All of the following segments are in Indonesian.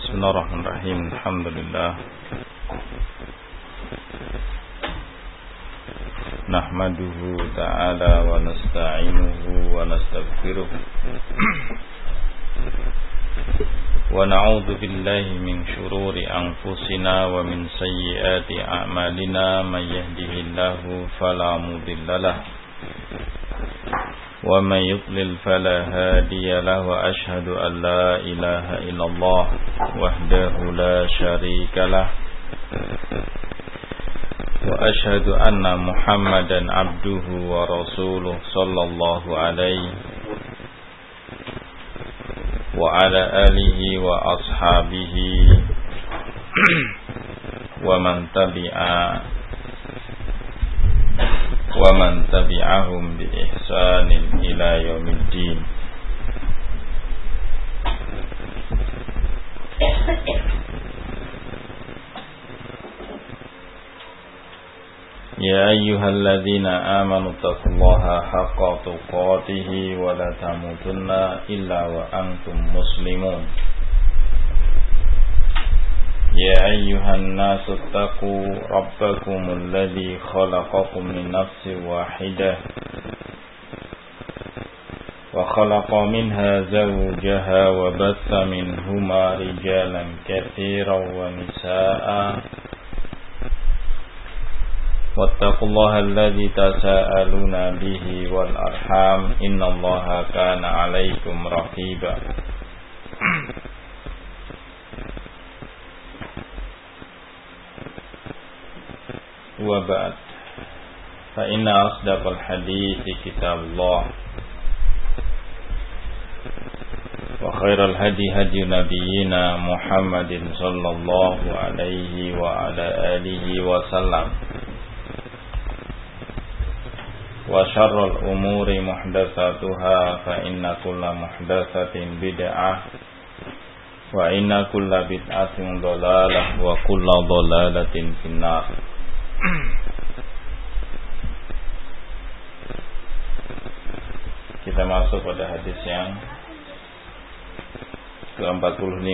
Bismillahirrahmanirrahim. Alhamdulillah. Nahmaduhu ta'ala wa nasta'inuhu wa nastaghfiruh. Wa na'udzu billahi min shururi anfusina wa min sayyiati a'malina. May yahdihillahu fala mudilla lahu wa man yudlil fala hadiya lahu. Wa ashhadu an la ilaha illallah wahdahu la syarika lah. Wa ashhadu anna Muhammadan abduhu wa rasuluh sallallahu alaihi wa ala alihi wa ashabihi wa man tabi'ahum bi ihsanin ila yaumiddin. Ya ayyuhalladzina amanu taqullaha haqqa tuqatih wa la tamutunna illa wa antum muslimun. Ya ayyuhan nasu taqu rabbakumul ladzi khalaqakum min nafsin wahidah wa khalaqa minha zawjaha wa batha minhuma rijalan katsiran wa nisaa'a. Wattaqullaha alladzi tasaaluna bihi wal arham innallaha kana 'alaikum raqiba. Wa ba'd, fa inna asdaqal hadithi kitabullah wa khairal hadi hadi nabiyyina Muhammadin sallallahu alaihi wa ala alihi wa sallam. Wa syarrul umuri muhdatsatuha fa inna kulla muhdatsatin bid'ah wa inna kulla bid'atin dhalalah wa kulla dhalalatin finnar. Kita masuk pada hadis yang ke-45.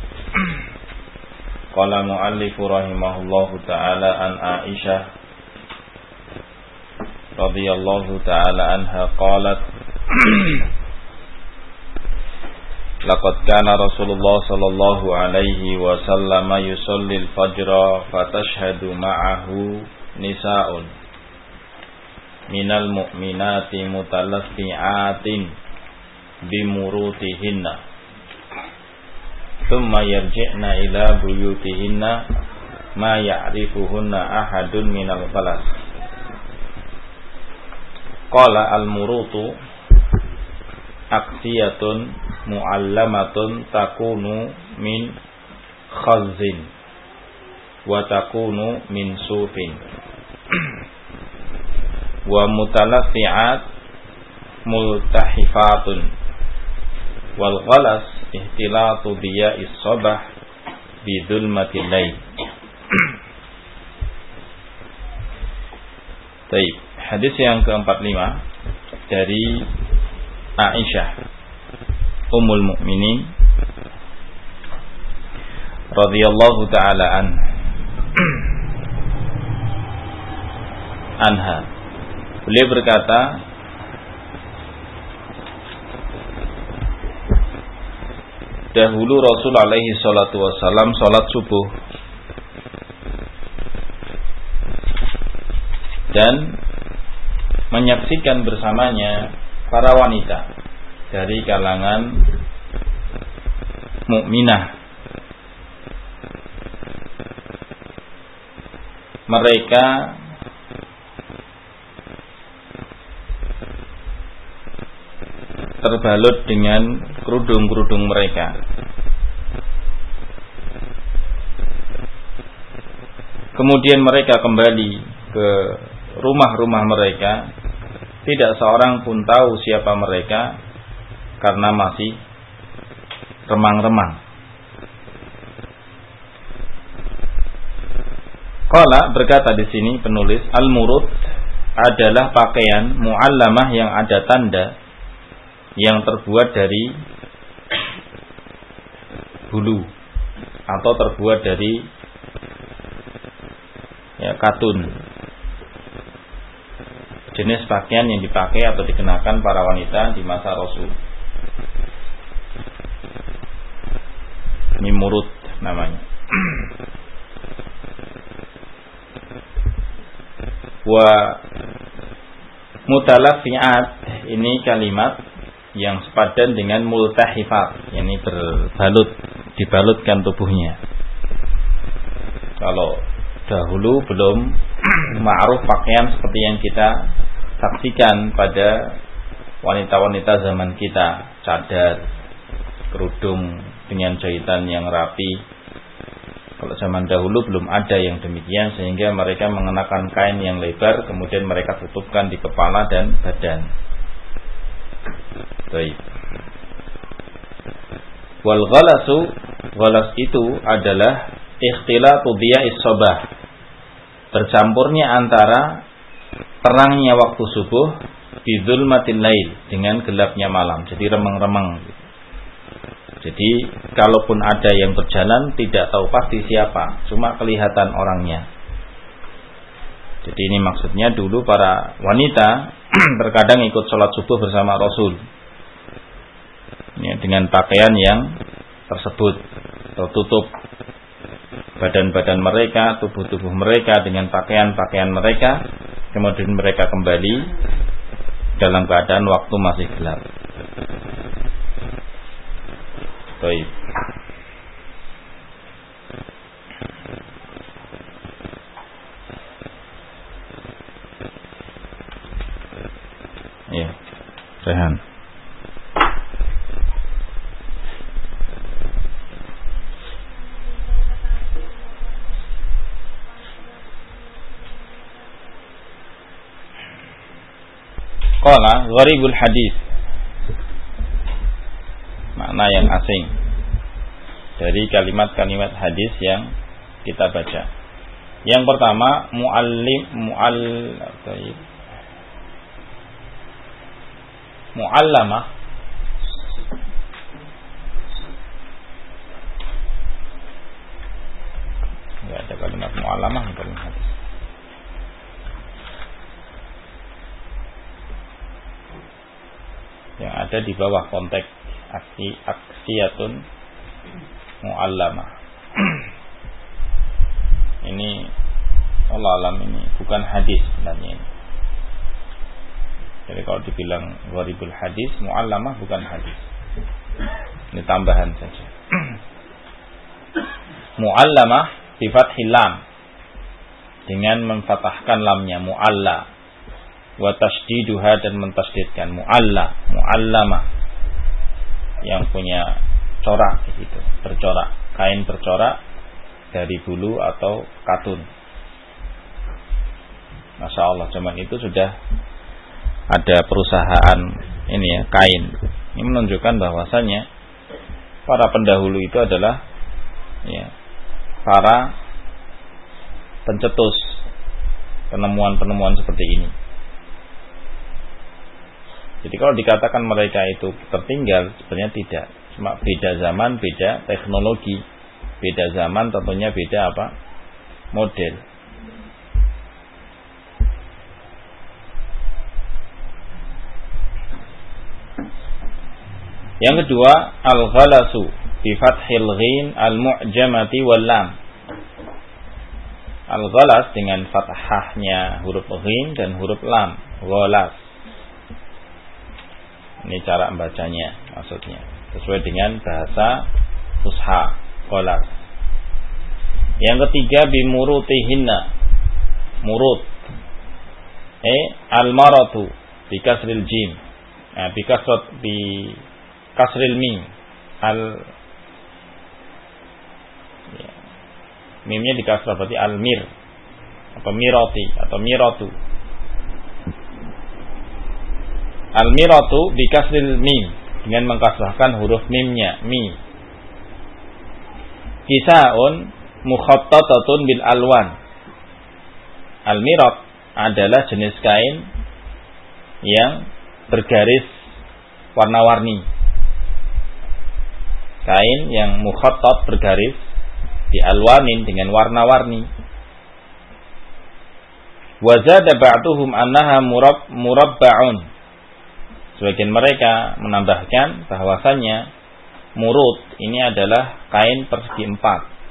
Qala mu'allifu rahimahullahu ta'ala an Aisyah radhiyallahu ta'ala anha qalat laqad kana Rasulullah sallallahu alaihi wasallam yusalli al-fajra fatashhadu ma'ahu nisa'un minal mu'minati mutalaffi'atin bimurutihinna thumma yarji'na ila buyutihinna ma ya'rifuhunna ahadun minal ghalas. Qala al-murutu aksiyatun mu'allamatun takunu min khazzin wa takunu min sufin wa mutalaffi'at multahifatun wal ghalas ihtilatu diya'is sabah bidulmatil lail. Baik, hadis yang ke-45 dari Aisyah Ummul Mukminin radhiyallahu ta'ala anha. Beliau berkata, dahulu Rasul alaihi salatu wassalam salat subuh dan menyaksikan bersamanya para wanita dari kalangan mukminah. Mereka terbalut dengan kerudung-kerudung mereka. Kemudian mereka kembali ke rumah-rumah mereka. Tidak seorang pun tahu siapa mereka karena masih remang-remang. Qala berkata di sini penulis, al-murud adalah pakaian mu'allamah yang ada tanda yang terbuat dari bulu atau terbuat dari katun. Jenis pakaian yang dipakai atau dikenakan para wanita di masa Rasul. Ini murut namanya. Wa mutalaffi'at, ini kalimat yang sepadan dengan multahifat, yakni dibalutkan tubuhnya. Kalau dahulu belum ma'ruf pakaian seperti yang kita saksikan pada wanita-wanita zaman kita, cadar, kerudung dengan jahitan yang rapi. Kalau zaman dahulu belum ada yang demikian, sehingga mereka mengenakan kain yang lebar, kemudian mereka tutupkan di kepala dan badan. Baik. Wal ghalasu, ghalas itu adalah ikhtilatu diya'is sabah, bercampurnya antara terangnya waktu subuh di zulmatil lail dengan gelapnya malam, jadi remeng-remeng. Jadi kalaupun ada yang berjalan tidak tahu pasti siapa, cuma kelihatan orangnya. Jadi ini maksudnya dulu para wanita terkadang ikut sholat subuh bersama Rasul ya, dengan pakaian yang tersebut, tertutup badan-badan mereka, tubuh-tubuh mereka dengan pakaian-pakaian mereka. Kemudian mereka kembali dalam keadaan waktu masih gelap. Baik. Ya, Rehan. Qala gharibul hadis, makna yang asing dari kalimat-kalimat hadis yang kita baca. Yang pertama muallamah. Enggak ada kalimat muallamah dalam hadis. Yang ada di bawah konteks aksiyatun muallamah. Ini Allah alam, ini bukan hadis sebenarnya ini. Jadi kalau dibilang gharibul hadis, muallamah bukan hadis. Ini tambahan saja. Muallamah bi fathil lam, dengan memfathahkan lamnya, mualla, wa tasdiduha, dan mentasdidkan, muallamah, yang punya corak gitu, bercorak, kain bercorak dari bulu atau katun. Masya Allah, zaman itu sudah ada perusahaan ini ya, kain. Ini menunjukkan bahwasanya para pendahulu itu adalah ya, para pencetus penemuan-penemuan seperti ini. Jadi kalau dikatakan mereka itu tertinggal, sebenarnya tidak. Cuma beda zaman, beda teknologi. Beda zaman tentunya beda apa? Model. Yang kedua, al-ghalasu bi fathil ghin al-mu'jamati wal lam. Al-ghalas dengan fathahnya huruf ghin dan huruf lam, ghalas. Ini cara membacanya, maksudnya sesuai dengan bahasa fusha, ghalas. Yang ketiga, bi murutihinna, murut. Al-maratu bi kasril jim. Nah, bi kasril mim. Mimnya di kasrah, berarti al-mir atau mirati atau miratu. Al-miratu bi kasril mim, dengan mengkasrahkan huruf mimnya, mi. Kisaun mukhattatatun bil alwan. Al-mirat adalah jenis kain yang bergaris warna-warni. Kain yang mukhattat, bergaris, Di alwanin, dengan warna-warni. Wa zada ba'duhum annaha murabba'un. Sebagian mereka menambahkan bahwasannya murud ini adalah kain persegi 4.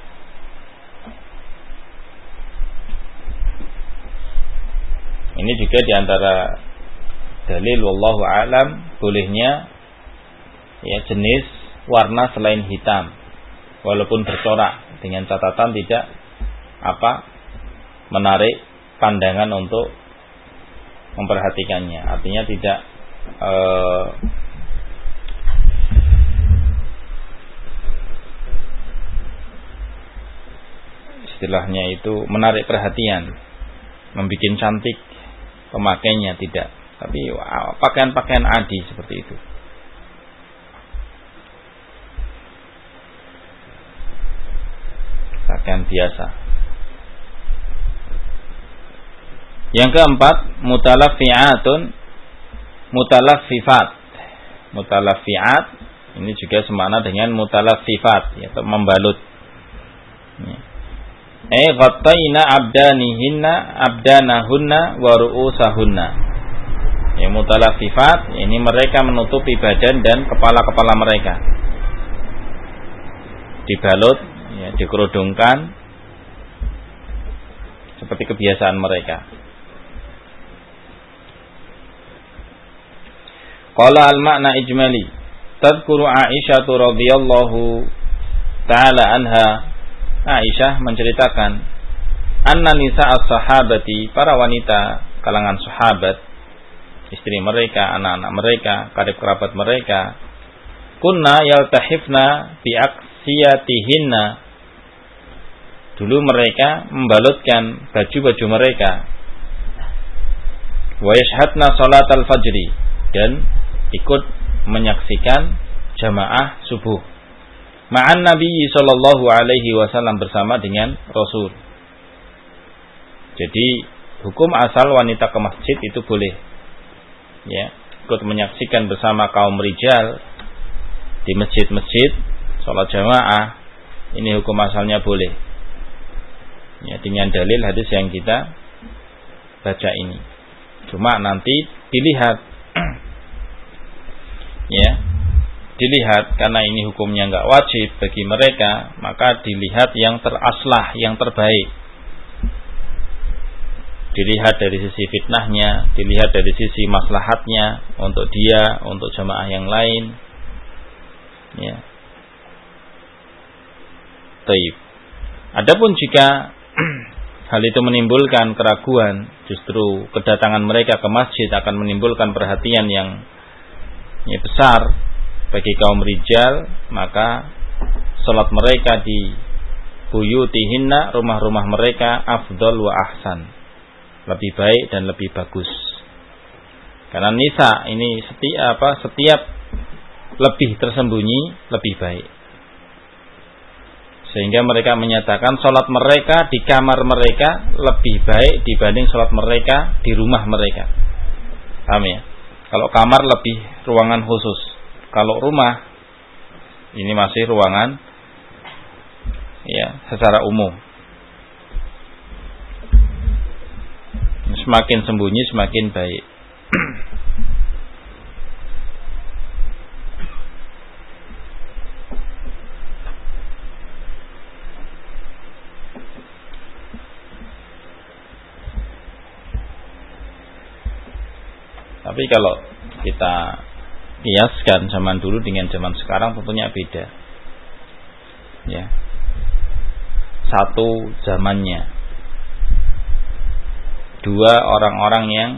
Ini juga diantara dalil wallahu a'lam bolehnya ya jenis warna selain hitam walaupun bercorak, dengan catatan tidak menarik pandangan untuk memperhatikannya. Artinya tidak istilahnya itu menarik perhatian, membuat cantik pemakainya, tidak. Tapi pakaian-pakaian adi seperti itu. Pakaian biasa. Yang keempat, mutalaffi'atun, mutalaffifat. Mutalaffi'at ini juga semakna dengan mutalaffifat, yaitu membalut. Ghattayna abdanahunna wa ru'usahunna. Ya, mutalaffifat ini mereka menutupi badan dan kepala-kepala mereka. Dibalut, ya, dikerudungkan seperti kebiasaan mereka. Qala al-ma'na ijmali. Tadhkuru Aisyah radhiyallahu ta'ala anha. Aisyah menceritakan anna nisa as-sahabati, para wanita kalangan sahabat, istri mereka, anak-anak mereka, karib kerabat mereka, kunna yaltahifna bi aksiyatihinna. Dulu mereka membalutkan baju-baju mereka. Wa yashhadna salatal fajri, dan ikut menyaksikan jamaah subuh. Ma'an Nabi sallallahu alaihi wasallam, bersama dengan Rasul. Jadi hukum asal wanita ke masjid itu boleh, ya, ikut menyaksikan bersama kaum rijal di masjid-masjid salat jamaah. Ini hukum asalnya boleh, ya, dengan dalil hadis yang kita baca ini. Cuma nanti dilihat ya, dilihat, karena ini hukumnya enggak wajib bagi mereka, maka dilihat yang teraslah, yang terbaik. Dilihat dari sisi fitnahnya, dilihat dari sisi maslahatnya untuk dia, untuk jamaah yang lain. Ya. Taib. Adapun jika hal itu menimbulkan keraguan, justru kedatangan mereka ke masjid akan menimbulkan perhatian yang besar bagi kaum rijal, maka salat mereka di buyutihinna, rumah-rumah mereka, afdal wa ahsan, lebih baik dan lebih bagus. Karena nisa ini setiap lebih tersembunyi lebih baik. Sehingga mereka menyatakan salat mereka di kamar mereka lebih baik dibanding salat mereka di rumah mereka. Paham ya? Kalau kamar lebih ruangan khusus. Kalau rumah ini masih ruangan ya secara umum. Semakin sembunyi semakin baik. Tapi kalau kita kiaskan zaman dulu dengan zaman sekarang tentunya beda. Ya. Satu zamannya. Dua orang-orang yang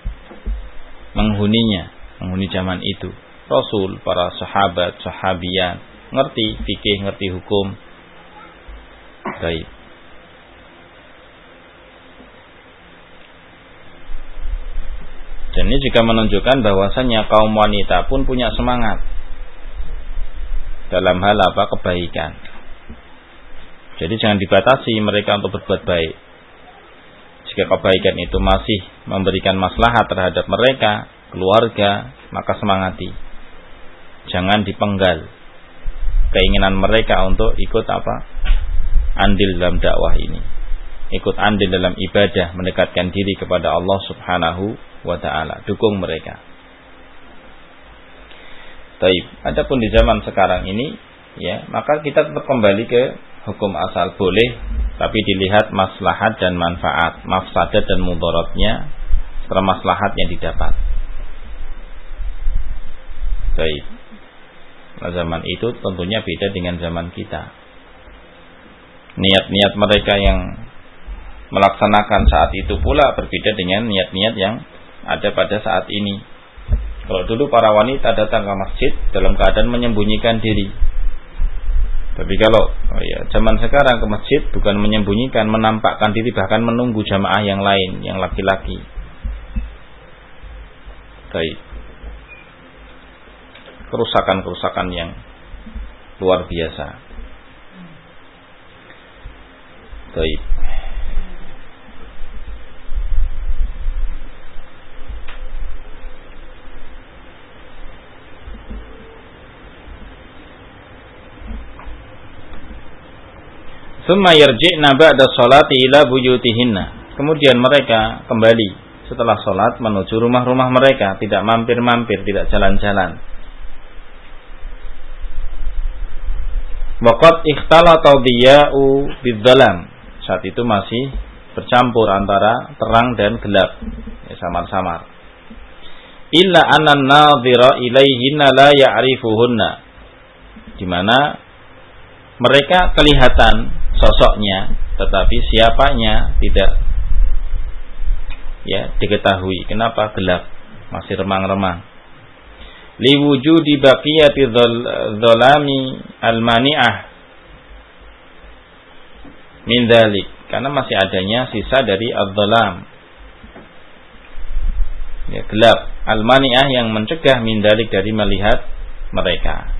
menghuni zaman itu. Rasul, para sahabat, sahabiyan, ngerti fikih, ngerti hukum. Baik. Dan ini juga menunjukkan bahwasannya kaum wanita pun punya semangat dalam hal kebaikan. Jadi jangan dibatasi mereka untuk berbuat baik. Jika kebaikan itu masih memberikan maslahat terhadap mereka, keluarga, maka semangati. Jangan dipenggal keinginan mereka untuk ikut andil dalam dakwah ini, ikut andil dalam ibadah, mendekatkan diri kepada Allah Subhanahu wa ta'ala. Dukung mereka. Taib. Adapun di zaman sekarang ini, ya, maka kita tetap kembali ke hukum asal, boleh, tapi dilihat maslahat dan manfaat, mafsadat dan mudaratnya, serta maslahat yang didapat. Baik. Nah, zaman itu tentunya beda dengan zaman kita. Niat-niat mereka yang melaksanakan saat itu pula berbeda dengan niat-niat yang ada pada saat ini. Kalau dulu para wanita datang ke masjid dalam keadaan menyembunyikan diri. Tapi kalau zaman sekarang ke masjid bukan menyembunyikan, menampakkan diri, bahkan menunggu jamaah yang lain, yang laki-laki. Baik. Kerusakan-kerusakan yang luar biasa. Baik. Summa yarji'na ba'da sholati ila buyutihinna. Kemudian mereka kembali setelah sholat menuju rumah-rumah mereka, tidak mampir-mampir, tidak jalan-jalan. Waqad ikhtalata diya'u bidzalam. Saat itu masih bercampur antara terang dan gelap, ya, samar-samar. Illa anna an-nadhira ilaihinna la ya'rifuhunna. Di mana mereka kelihatan sosoknya, tetapi siapanya tidak, ya, diketahui. Kenapa? Gelap, masih remang-remang. Liwujudi baqiyati dzalami al-mani'ah min dzalik, karena masih adanya sisa dari adz-dzalam, ya, gelap, al-mani'ah yang mencegah min dzalik, dari melihat mereka.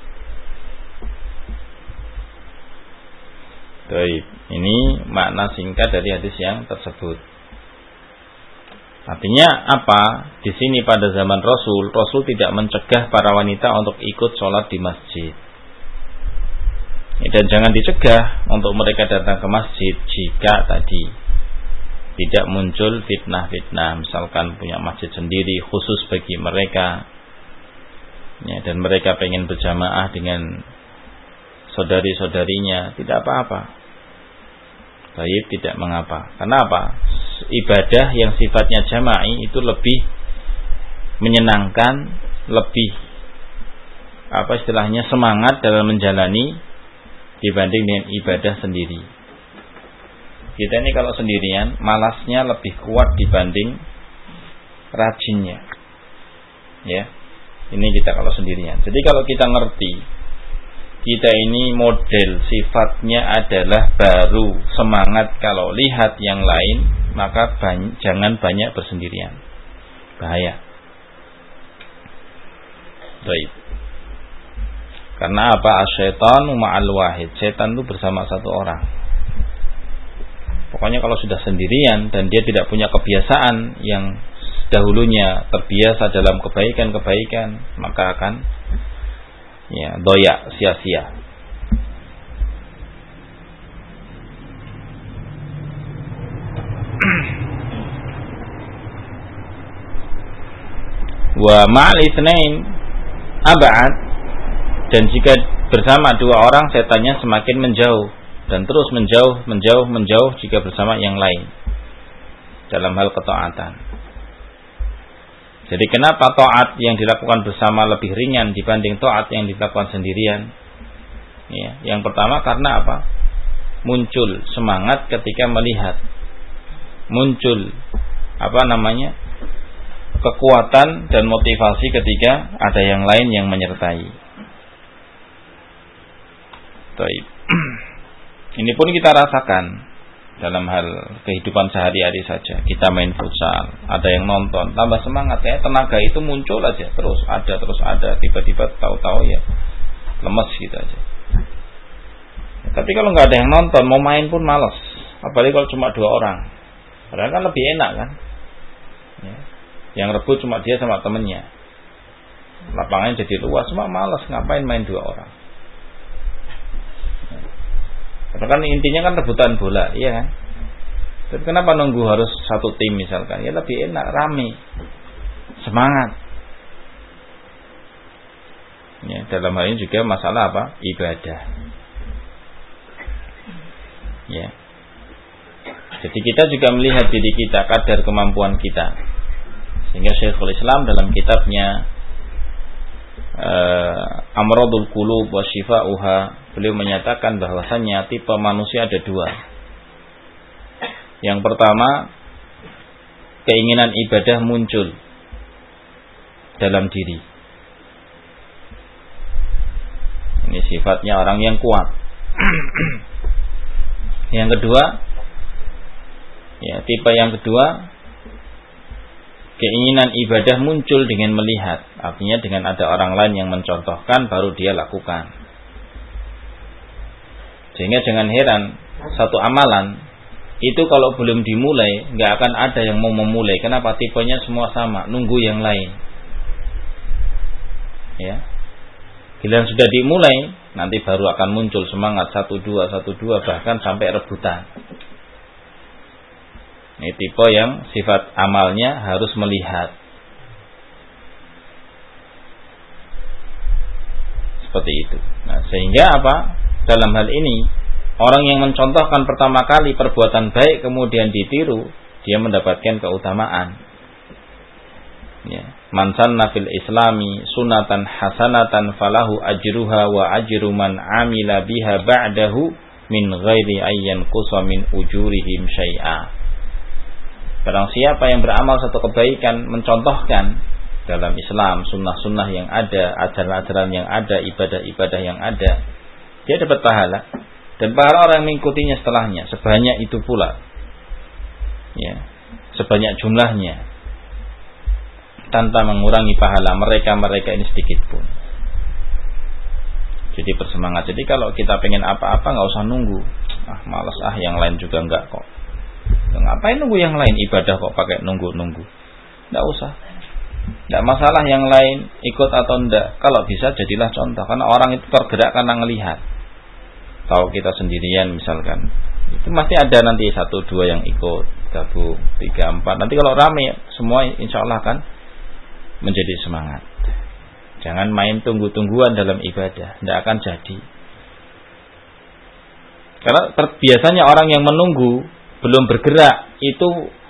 Baik, ini makna singkat dari hadis yang tersebut. Artinya apa? Di sini pada zaman Rasul tidak mencegah para wanita untuk ikut sholat di masjid. Dan jangan dicegah untuk mereka datang ke masjid jika tadi tidak muncul fitnah-fitnah, misalkan punya masjid sendiri khusus bagi mereka, ya, dan mereka pengen berjamaah dengan saudari-saudarinya, tidak apa-apa. Baik, tidak mengapa. Kenapa? Ibadah yang sifatnya jama'i itu lebih menyenangkan, lebih semangat dalam menjalani dibanding dengan ibadah sendiri. Kita ini kalau sendirian malasnya lebih kuat dibanding rajinnya. Ya. Ini kita kalau sendirian. Jadi kalau kita ngerti kita ini model sifatnya adalah baru semangat kalau lihat yang lain, maka jangan banyak bersendirian. Bahaya. Baik. Karena apa? Asyaitanu ma'al wahid. Setan itu bersama satu orang. Pokoknya kalau sudah sendirian dan dia tidak punya kebiasaan yang dahulunya terbiasa dalam kebaikan-kebaikan, maka akan, ya, doyak, sia-sia. Wa ma'al itsnain ab'ad, dan jika bersama dua orang setannya semakin menjauh dan terus menjauh jika bersama yang lain dalam hal ketaatan. Jadi kenapa taat yang dilakukan bersama lebih ringan dibanding taat yang dilakukan sendirian? Ya, yang pertama karena apa? Muncul semangat ketika melihat, muncul kekuatan dan motivasi ketika ada yang lain yang menyertai. Baik. Ini pun kita rasakan dalam hal kehidupan sehari-hari saja. Kita main futsal, ada yang nonton, tambah semangat, ya, tenaga itu muncul aja, terus ada, tiba-tiba tahu-tahu ya lemes gitu aja. Tapi kalau nggak ada yang nonton, mau main pun malas. Apalagi kalau cuma dua orang, padahal kan lebih enak kan, ya. Yang rebut cuma dia sama temennya, lapangannya jadi luas, cuma malas, ngapain main dua orang. Karena kan intinya kan rebutan bola, iya kan? Tapi kenapa nunggu harus satu tim misalkan? Ya lebih enak, rame, semangat. Ya, dalam hal ini juga masalah apa? Ibadah. Ya. Jadi kita juga melihat diri kita, kadar kemampuan kita. Sehingga Syekhul Islam dalam kitabnya Amradul Qulub wa Shifa'uha, beliau menyatakan bahwasannya tipe manusia ada dua. Yang pertama, keinginan ibadah muncul dalam diri. Ini sifatnya orang yang kuat. Yang kedua, ya, tipe yang kedua, keinginan ibadah muncul dengan melihat. Artinya dengan ada orang lain yang mencontohkan baru dia lakukan. Sehingga jangan heran, satu amalan itu kalau belum dimulai nggak akan ada yang mau memulai. Kenapa? Tipenya semua sama, nunggu yang lain. Ya. Bila sudah dimulai, nanti baru akan muncul semangat 1-2 bahkan sampai rebutan. Ini tipe yang sifat amalnya harus melihat. Seperti itu. Nah, sehingga apa? Dalam hal ini, orang yang mencontohkan pertama kali perbuatan baik kemudian ditiru, dia mendapatkan keutamaan. Ya. Man sanna fil islami sunatan hasanatan falahu ajruha wa ajru man amila biha ba'dahu min ghairi ayyan qusa min ujurihim syai'a. Barang siapa yang beramal satu kebaikan, mencontohkan dalam Islam sunnah-sunnah yang ada, ajaran-ajaran yang ada, ibadah-ibadah yang ada, dia dapat pahala. Dan pahala orang yang mengikutinya setelahnya sebanyak itu pula, ya, sebanyak jumlahnya, tanpa mengurangi pahala mereka ini sedikit pun. Jadi bersemangat. Jadi kalau kita pengen apa-apa nggak usah nunggu. Malas yang lain juga enggak kok. Ngapain nunggu yang lain? Ibadah kok pakai nunggu-nunggu. Nggak usah. Nggak masalah yang lain ikut atau enggak. Kalau bisa jadilah contoh. Karena orang itu tergerak karena ngelihat. Tahu kita sendirian misalkan, itu masih ada nanti 1-2 yang ikut, gabung 3-4. Nanti kalau rame semua insya Allah kan menjadi semangat. Jangan main tunggu-tungguan dalam ibadah, tidak akan jadi. Karena biasanya orang yang menunggu belum bergerak itu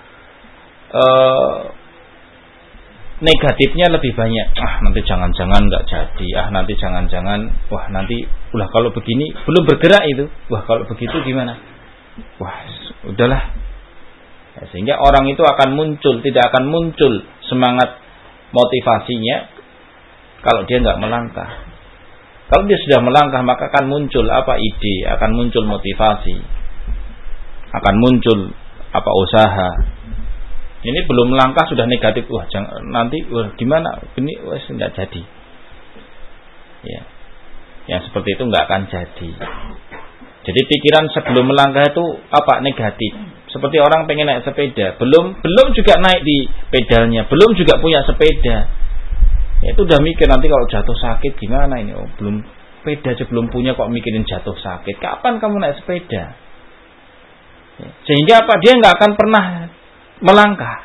negatifnya lebih banyak. Nanti jangan-jangan nggak jadi. Nanti jangan-jangan. Nanti kalau begini belum bergerak itu. Kalau begitu gimana? Udahlah. Sehingga orang itu akan muncul, tidak akan muncul semangat motivasinya kalau dia nggak melangkah. Kalau dia sudah melangkah maka akan muncul ide, akan muncul motivasi, akan muncul usaha. Ini belum melangkah sudah negatif, nanti gimana? Ini nggak jadi. Ya, yang seperti itu nggak akan jadi. Jadi pikiran sebelum melangkah itu negatif. Seperti orang pengen naik sepeda, belum juga naik di pedalnya, belum juga punya sepeda. Ya, itu udah mikir nanti kalau jatuh sakit gimana ini? Belum sepeda aja belum punya kok mikirin jatuh sakit. Kapan kamu naik sepeda? Ya, sehingga dia nggak akan pernah melangkah.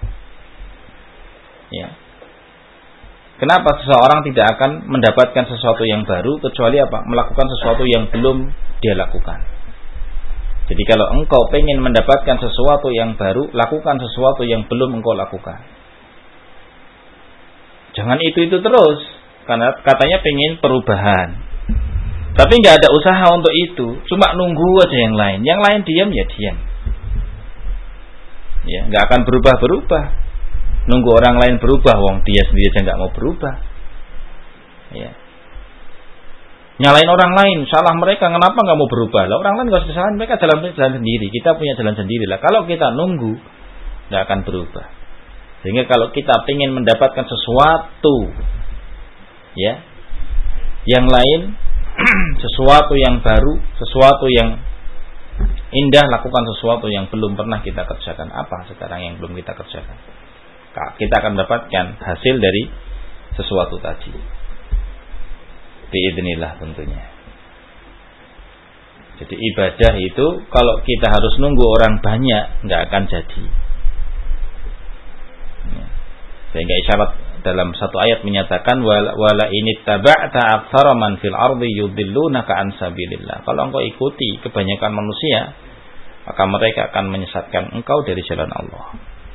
Ya. Kenapa seseorang tidak akan mendapatkan sesuatu yang baru kecuali melakukan sesuatu yang belum dia lakukan. Jadi kalau engkau pengen mendapatkan sesuatu yang baru, lakukan sesuatu yang belum engkau lakukan. Jangan itu terus, karena katanya pengen perubahan. Tapi nggak ada usaha untuk itu, cuma nunggu aja yang lain. Yang lain diam ya diam. Ya, nggak akan berubah. Nunggu orang lain berubah, wong dia sendiri aja nggak mau berubah. Ya. Nyalain orang lain, salah mereka, kenapa nggak mau berubah? Lah orang lain nggak usah disalahin, mereka jalan sendiri, kita punya jalan sendiri lah. Kalau kita nunggu, nggak akan berubah. Sehingga kalau kita ingin mendapatkan sesuatu, ya, yang lain, sesuatu yang baru, sesuatu yang indah, lakukan sesuatu yang belum pernah kita kerjakan. Apa sekarang yang belum kita kerjakan? Kita akan mendapatkan hasil dari sesuatu tadi. Biidznillah tentunya. Jadi ibadah itu kalau kita harus nunggu orang banyak nggak akan jadi. Sehingga isyarat dalam satu ayat menyatakan wala inittaba'ta aktsara man fil ardi yudillunaka an sabilillah. Kalau engkau ikuti kebanyakan manusia, maka mereka akan menyesatkan engkau dari jalan Allah.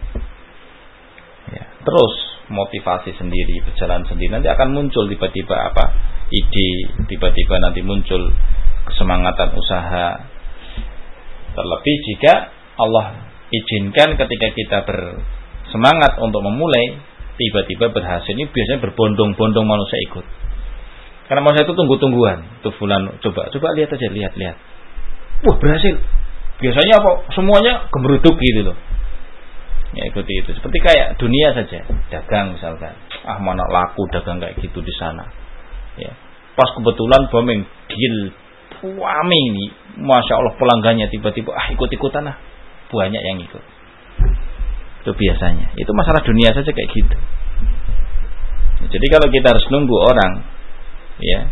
Ya, terus motivasi sendiri, berjalan sendiri, nanti akan muncul tiba-tiba ide, tiba-tiba nanti muncul kesemangatan usaha. Terlebih jika Allah izinkan ketika kita bersemangat untuk memulai, tiba-tiba berhasil, ini biasanya berbondong-bondong manusia ikut. Karena manusia itu tunggu-tungguan. Tuh fulan, coba lihat aja, lihat. Wah, berhasil. Biasanya semuanya gemeruduk gitu loh. Ya, ikuti itu. Seperti kayak dunia saja, dagang misalkan. Mana laku dagang kayak gitu di sana. Ya. Pas kebetulan booming deal rame ini, masya Allah pelanggannya tiba-tiba ikut-ikutan banyak yang ikut. Itu biasanya. Itu masalah dunia saja kayak gitu. Jadi kalau kita harus nunggu orang, ya,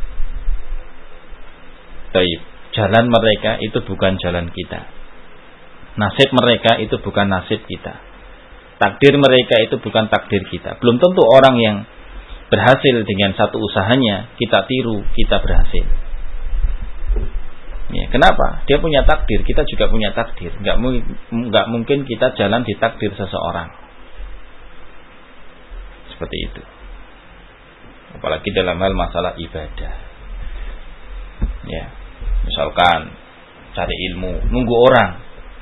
baik, jalan mereka itu bukan jalan kita. Nasib mereka itu bukan nasib kita. Takdir mereka itu bukan takdir kita. Belum tentu orang yang berhasil dengan satu usahanya kita tiru, kita berhasil. Ya, kenapa? Dia punya takdir, kita juga punya takdir. Enggak mungkin kita jalan di takdir seseorang. Seperti itu. Apalagi dalam hal masalah ibadah. Ya, misalkan cari ilmu, nunggu orang.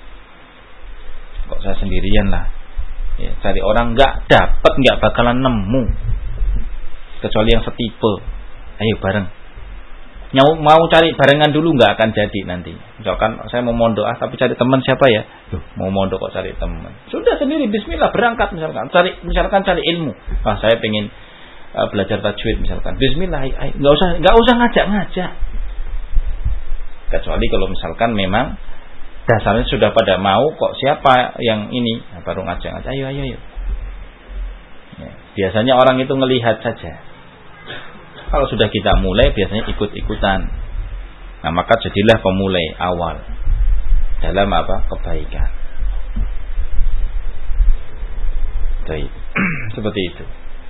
Kok saya sendirian lah. Ya, cari orang enggak dapat, enggak bakalan nemu. Kecuali yang setipe. Ayo bareng. Mau cari barengan dulu nggak akan jadi nanti. Misalkan saya mau mondok tapi cari teman siapa ya? Mau mondok kok cari teman. Sudah sendiri bismillah berangkat misalkan cari ilmu. Saya pengen belajar tajwid misalkan. Bismillah, nggak usah ngajak. Kecuali kalau misalkan memang dasarnya sudah pada mau kok siapa yang ini baru ngajak. Ayo. Ya, biasanya orang itu ngelihat saja. Kalau sudah kita mulai biasanya ikut-ikutan. Nah, maka jadilah pemulai awal dalam kebaikan. Baik. Seperti itu.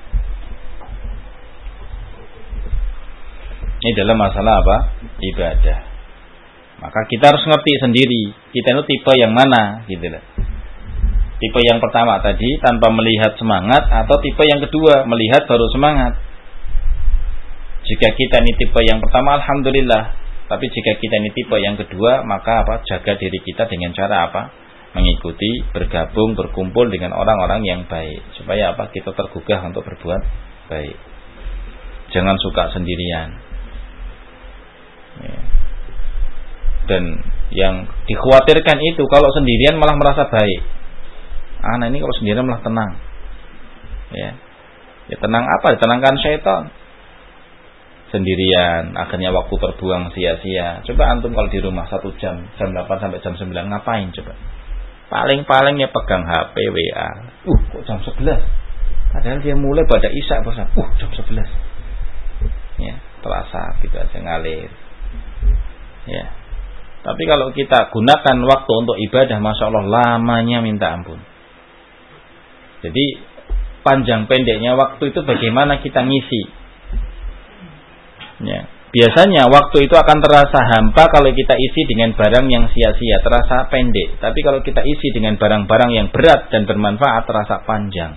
Ini dalam masalah ibadah. Maka kita harus ngerti sendiri kita itu tipe yang mana gitu loh. Tipe yang pertama tadi tanpa melihat semangat, atau tipe yang kedua melihat baru semangat. Jika kita ini tipe yang pertama, alhamdulillah. Tapi jika kita ini tipe yang kedua, maka jaga diri kita dengan cara mengikuti, bergabung, berkumpul dengan orang-orang yang baik, supaya kita tergugah untuk berbuat baik. Jangan suka sendirian. Ya. Dan yang dikhawatirkan itu kalau sendirian malah merasa baik. Nah ini kalau sendirian malah tenang. Ya tenang apa? Tenangkan syaitan. Sendirian, akhirnya waktu terbuang sia-sia. Coba antum kalau di rumah 1 jam 8 sampai jam 9 ngapain coba? Paling ya pegang HP, WA. Kok jam 11? Padahal dia mulai pada isya bosan. Jam 11. Ya, terasa gitu aja ngalir. Ya. Tapi kalau kita gunakan waktu untuk ibadah, masya Allah lamanya minta ampun. Jadi panjang pendeknya waktu itu bagaimana kita ngisi. Ya, biasanya waktu itu akan terasa hampa kalau kita isi dengan barang yang sia-sia, terasa pendek. Tapi kalau kita isi dengan barang-barang yang berat dan bermanfaat, terasa panjang.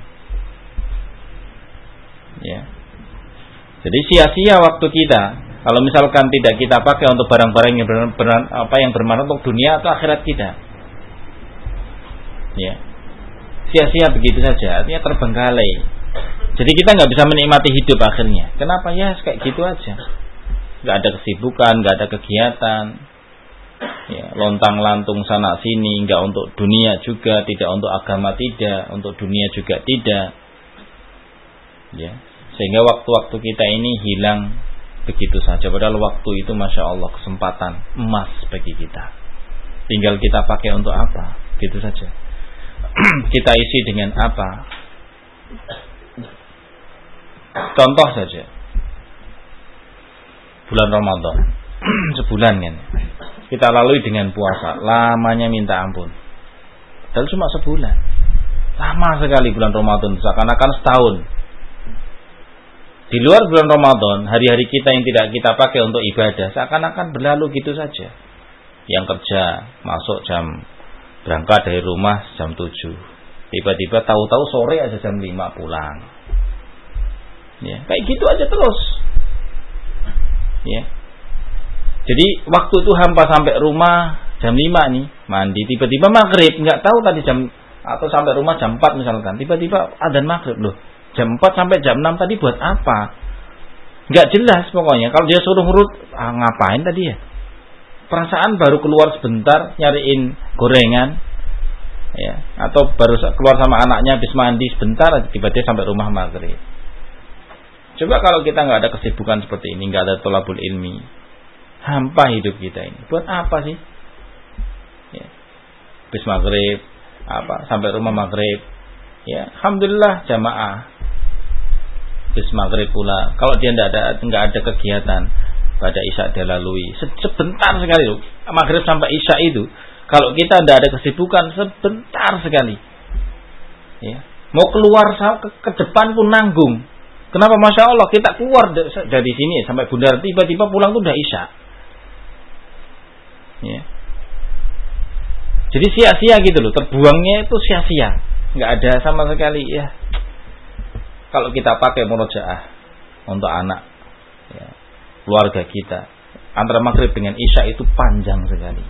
Ya. Jadi sia-sia waktu kita kalau misalkan tidak kita pakai untuk barang-barang yang bermanfaat untuk dunia atau akhirat kita. Ya. Sia-sia begitu saja, artinya terbengkalai. Jadi kita nggak bisa menikmati hidup akhirnya. Kenapa? Ya kayak gitu aja. Nggak ada kesibukan, nggak ada kegiatan. Ya, lontang-lantung sana sini, nggak untuk dunia juga, tidak untuk agama tidak, untuk dunia juga tidak. Ya, sehingga waktu-waktu kita ini hilang begitu saja. Padahal waktu itu masya Allah kesempatan emas bagi kita. Tinggal kita pakai untuk apa? Gitu saja. Kita isi dengan apa? Contoh saja, bulan Ramadan, sebulan kan. kita lalui dengan puasa, lamanya minta ampun. Padahal cuma sebulan. Lama sekali bulan Ramadan, seakan-akan setahun. Di luar bulan Ramadan, hari-hari kita yang tidak kita pakai untuk ibadah, seakan-akan berlalu gitu saja. Yang kerja, masuk berangkat dari rumah jam 7. Tiba-tiba tahu-tahu sore aja jam 5 pulang. Ya, kayak gitu aja terus. Ya. Jadi waktu itu hampa sampai rumah jam 5 nih, mandi, tiba-tiba maghrib, nggak tahu tadi atau sampai rumah jam 4 misalkan, tiba-tiba adzan maghrib loh. Jam 4 sampai jam 6 tadi buat apa? Nggak jelas pokoknya. Kalau dia suruh ngurut, ngapain tadi ya? Perasaan baru keluar sebentar nyariin gorengan, ya, atau baru keluar sama anaknya habis mandi sebentar, tiba-tiba sampai rumah maghrib. Coba kalau kita nggak ada kesibukan seperti ini, nggak ada thalabul ilmi, hampa hidup kita ini. Buat apa sih? Ya. Habis maghrib, sampai rumah maghrib, ya, alhamdulillah jamaah. Habis maghrib pula, kalau dia nggak ada kegiatan pada isya dia lalui sebentar sekali loh. Maghrib sampai isya itu, kalau kita tidak ada kesibukan, sebentar sekali. Ya. Mau keluar ke depan pun nanggung. Kenapa? Masya Allah, kita keluar dari sini sampai Bundar, tiba-tiba pulang tuh udah isya. Ya. Jadi sia-sia gitu loh, terbuangnya itu sia-sia, nggak ada sama sekali ya. Kalau kita pakai murojaah untuk anak, ya, keluarga kita, antara maghrib dengan isya itu panjang sekali.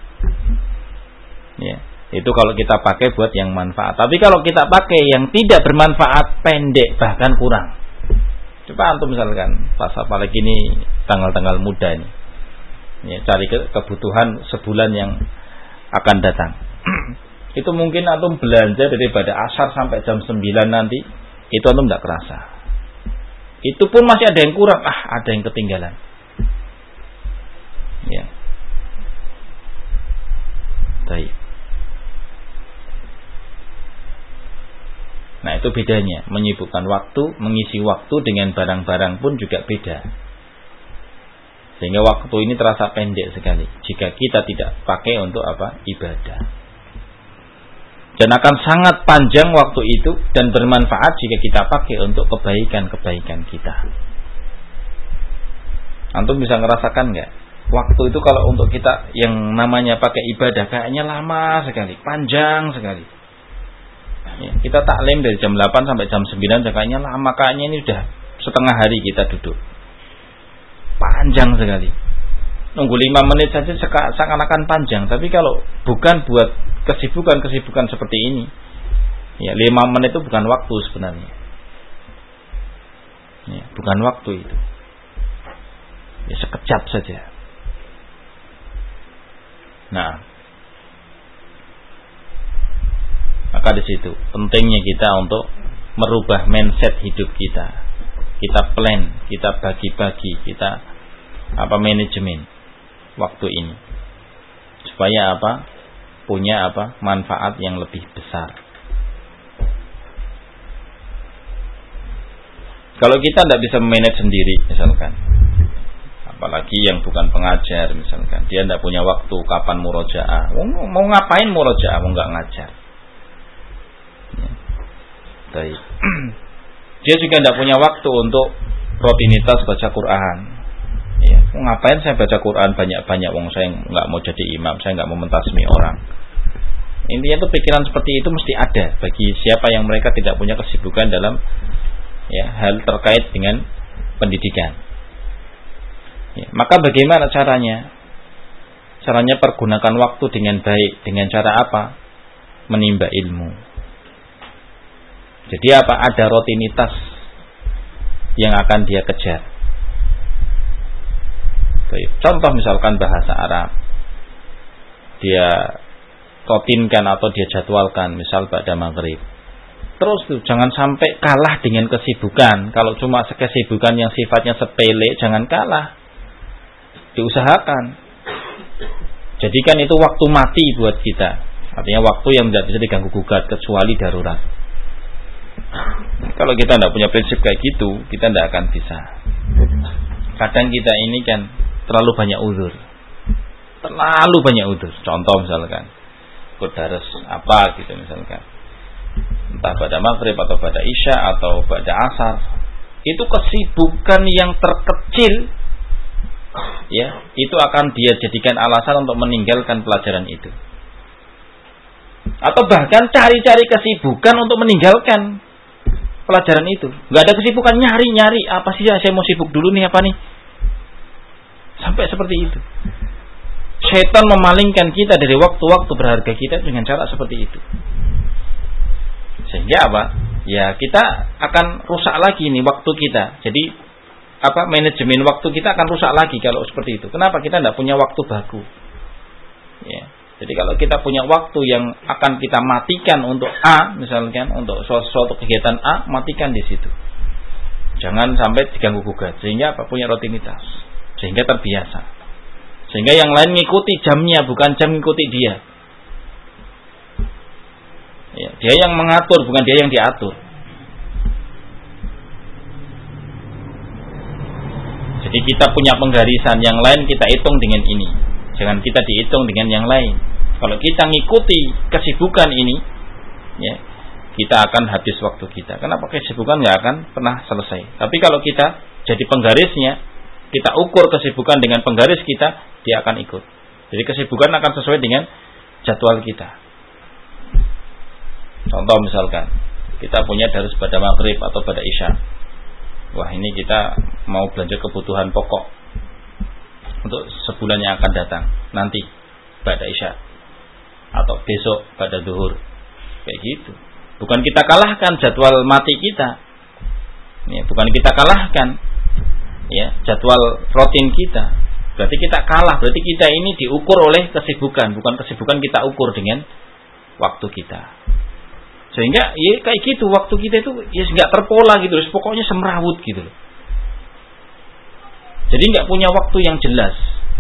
Ya, itu kalau kita pakai buat yang manfaat. Tapi kalau kita pakai yang tidak bermanfaat, pendek bahkan kurang. Coba antum misalkan pas apalagi ini tanggal-tanggal muda ini, ya, cari kebutuhan sebulan yang akan datang. Itu mungkin antum belanja daripada asar sampai jam 9 nanti, itu antum tidak kerasa. Itu pun masih ada yang kurang, ada yang ketinggalan. Ya. Baik. Nah, itu bedanya, menyibukkan waktu, mengisi waktu dengan barang-barang pun juga beda. Sehingga waktu ini terasa pendek sekali jika kita tidak pakai untuk ibadah. Dan akan sangat panjang waktu itu dan bermanfaat jika kita pakai untuk kebaikan-kebaikan kita. Antum bisa ngerasakan nggak? Waktu itu kalau untuk kita yang namanya pakai ibadah kayaknya lama sekali, panjang sekali. Ya, kita taklim dari jam 8 sampai jam 9 kayaknya lama, kayaknya ini udah setengah hari kita duduk. Panjang sekali. Nunggu 5 menit saja seakan-akan panjang, tapi kalau bukan buat kesibukan-kesibukan seperti ini, ya 5 menit itu bukan waktu sebenarnya. Ya, bukan waktu itu. Ya sekejap saja. Nah, maka di situ pentingnya kita untuk merubah mindset hidup kita. Kita plan, kita bagi-bagi, kita manajemen waktu ini supaya punya manfaat yang lebih besar. Kalau kita tidak bisa manage sendiri misalkan, apalagi yang bukan pengajar misalkan, dia tidak punya waktu kapan murojaah, mau ngapain murojaah, mau nggak ngajar. Baik. Dia juga tidak punya waktu untuk rutinitas baca Quran. Ya, ngapain saya baca Quran banyak-banyak, wong saya nggak mau jadi imam, saya nggak mau mentasmi orang. Intinya itu pikiran seperti itu mesti ada bagi siapa yang mereka tidak punya kesibukan dalam hal terkait dengan pendidikan. Ya, maka bagaimana caranya? Caranya pergunakan waktu dengan baik. Dengan cara apa? Menimba ilmu. Jadi ada rutinitas yang akan dia kejar. Contoh misalkan bahasa Arab, dia rutinkan atau dia jadwalkan, misal pada maghrib. Terus tuh jangan sampai kalah dengan kesibukan. Kalau cuma kesibukan yang sifatnya sepele, jangan kalah. Diusahakan. Jadikan itu waktu mati buat kita. Artinya waktu yang tidak bisa diganggu gugat kecuali darurat. Kalau kita tidak punya prinsip kayak gitu, kita tidak akan bisa. Kadang kita ini kan terlalu banyak uzur. terlalu banyak udzur. Contoh misalkan ikut daras apa gitu misalkan, entah pada maghrib atau pada isya atau pada asar, itu kesibukan yang terkecil, ya, itu akan dia jadikan alasan untuk meninggalkan pelajaran itu, atau bahkan cari-cari kesibukan untuk meninggalkan pelajaran itu. Nggak ada kesibukan, nyari-nyari apa sih ya, saya mau sibuk dulu nih apa nih, sampai seperti itu. Syaitan memalingkan kita dari waktu-waktu berharga kita dengan cara seperti itu. Sehingga apa? Ya kita akan rusak lagi nih waktu kita. Jadi apa, manajemen waktu kita akan rusak lagi kalau seperti itu. Kenapa? Kita tidak punya waktu baku. Ya. Jadi kalau kita punya waktu yang akan kita matikan untuk A, misalkan untuk suatu kegiatan A, matikan di situ. Jangan sampai diganggu gugat. Sehingga apa? Punya rutinitas. Sehingga terbiasa. Sehingga yang lain ngikuti jamnya, bukan jam ngikuti dia. Ya, dia yang mengatur, bukan dia yang diatur. Jadi kita punya penggarisan, yang lain kita hitung dengan ini. Jangan kita dihitung dengan yang lain. Kalau kita ngikuti kesibukan ini, ya, kita akan habis waktu kita. Kenapa? Kesibukan nggak akan pernah selesai. Tapi kalau kita jadi penggarisnya, kita ukur kesibukan dengan penggaris kita, dia akan ikut. Jadi kesibukan akan sesuai dengan jadwal kita. Contoh misalkan, kita punya daras pada maghrib atau pada isya. Wah, ini kita mau belanja kebutuhan pokok untuk sebulan yang akan datang, nanti pada isya atau besok pada zuhur. Kayak gitu. Bukan kita kalahkan jadwal mati kita. Ya, bukan kita kalahkan, ya, jadwal rutin kita. Berarti kita kalah, berarti kita ini diukur oleh kesibukan, bukan kesibukan kita ukur dengan waktu kita. Sehingga ya kayak gitu, waktu kita itu ya nggak terpola gitu, pokoknya semrawut gitu. Jadi nggak punya waktu yang jelas.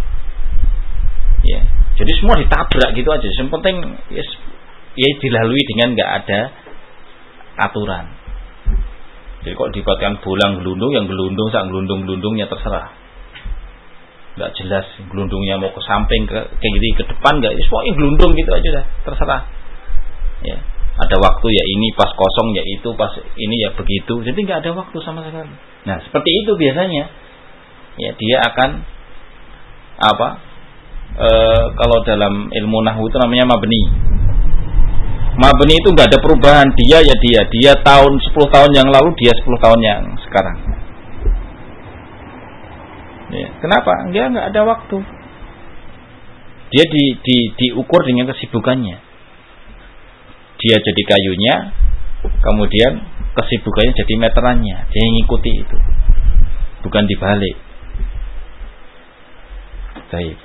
Ya, jadi semua ditabrak gitu aja. Yang penting ya dilalui dengan nggak ada aturan. Jadi kok dibuatkan bolang gelundung, yang gelundung sak gelundung-gelundungnya terserah. Nggak jelas gelundungnya mau ke samping ke kiri ke depan nggak, pokoknya gelundung gitu aja dah, terserah. Ya, ada waktu ya ini pas kosong, ya itu pas ini ya begitu. Jadi nggak ada waktu sama sekali. Nah seperti itu biasanya. Ya dia akan apa? Kalau dalam ilmu nahwu itu namanya mabni. Mabni itu nggak ada perubahan, dia ya dia tahun 10 tahun yang lalu, dia 10 tahun yang sekarang. Ya, kenapa? Dia nggak ada waktu. Dia diukur dengan kesibukannya. Dia jadi kayunya, kemudian kesibukannya jadi meterannya. Dia ngikuti itu, bukan dibalik. Baik.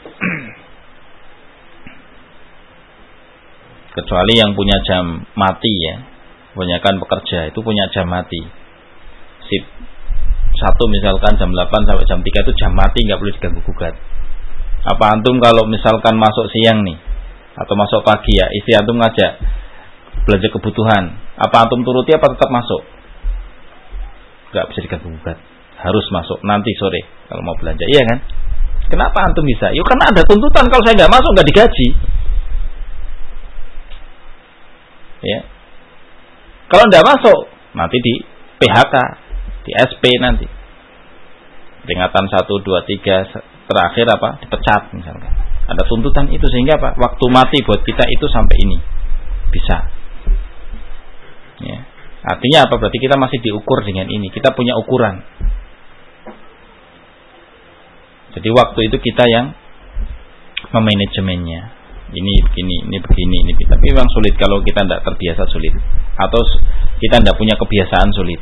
Kecuali yang punya jam mati ya, kebanyakan pekerja itu punya jam mati. Sip 1 misalkan jam 8 sampai jam 3 itu jam mati, nggak boleh diganggu gugat. Apa antum kalau misalkan masuk siang nih atau masuk pagi ya, istri antum ngajak belanja kebutuhan, apa antum turuti apa tetap masuk? Nggak bisa diganggu gugat, harus masuk nanti sore kalau mau belanja, iya kan? Kenapa antum bisa? Yuk karena ada tuntutan, kalau saya nggak masuk nggak digaji. Ya, kalau nggak masuk nanti di PHK, di SP nanti peringatan 1, 2, 3 terakhir apa dipecat misalkan. Ada tuntutan itu, sehingga apa? Waktu mati buat kita itu sampai ini bisa. Ya. Artinya apa? Berarti kita masih diukur dengan ini. Kita punya ukuran. Jadi waktu itu kita yang memanajemennya. Ini begini, ini begini, ini. Tapi memang sulit kalau kita tidak terbiasa, sulit. Atau kita tidak punya kebiasaan, sulit.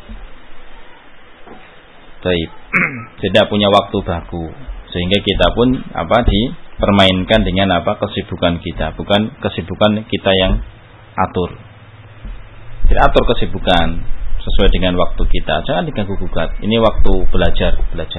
Baik. Tidak punya waktu baku, sehingga kita pun apa dipermainkan dengan apa kesibukan kita, bukan kesibukan kita yang atur. Kita atur kesibukan sesuai dengan waktu kita, jangan diganggu gugat. Ini waktu belajar.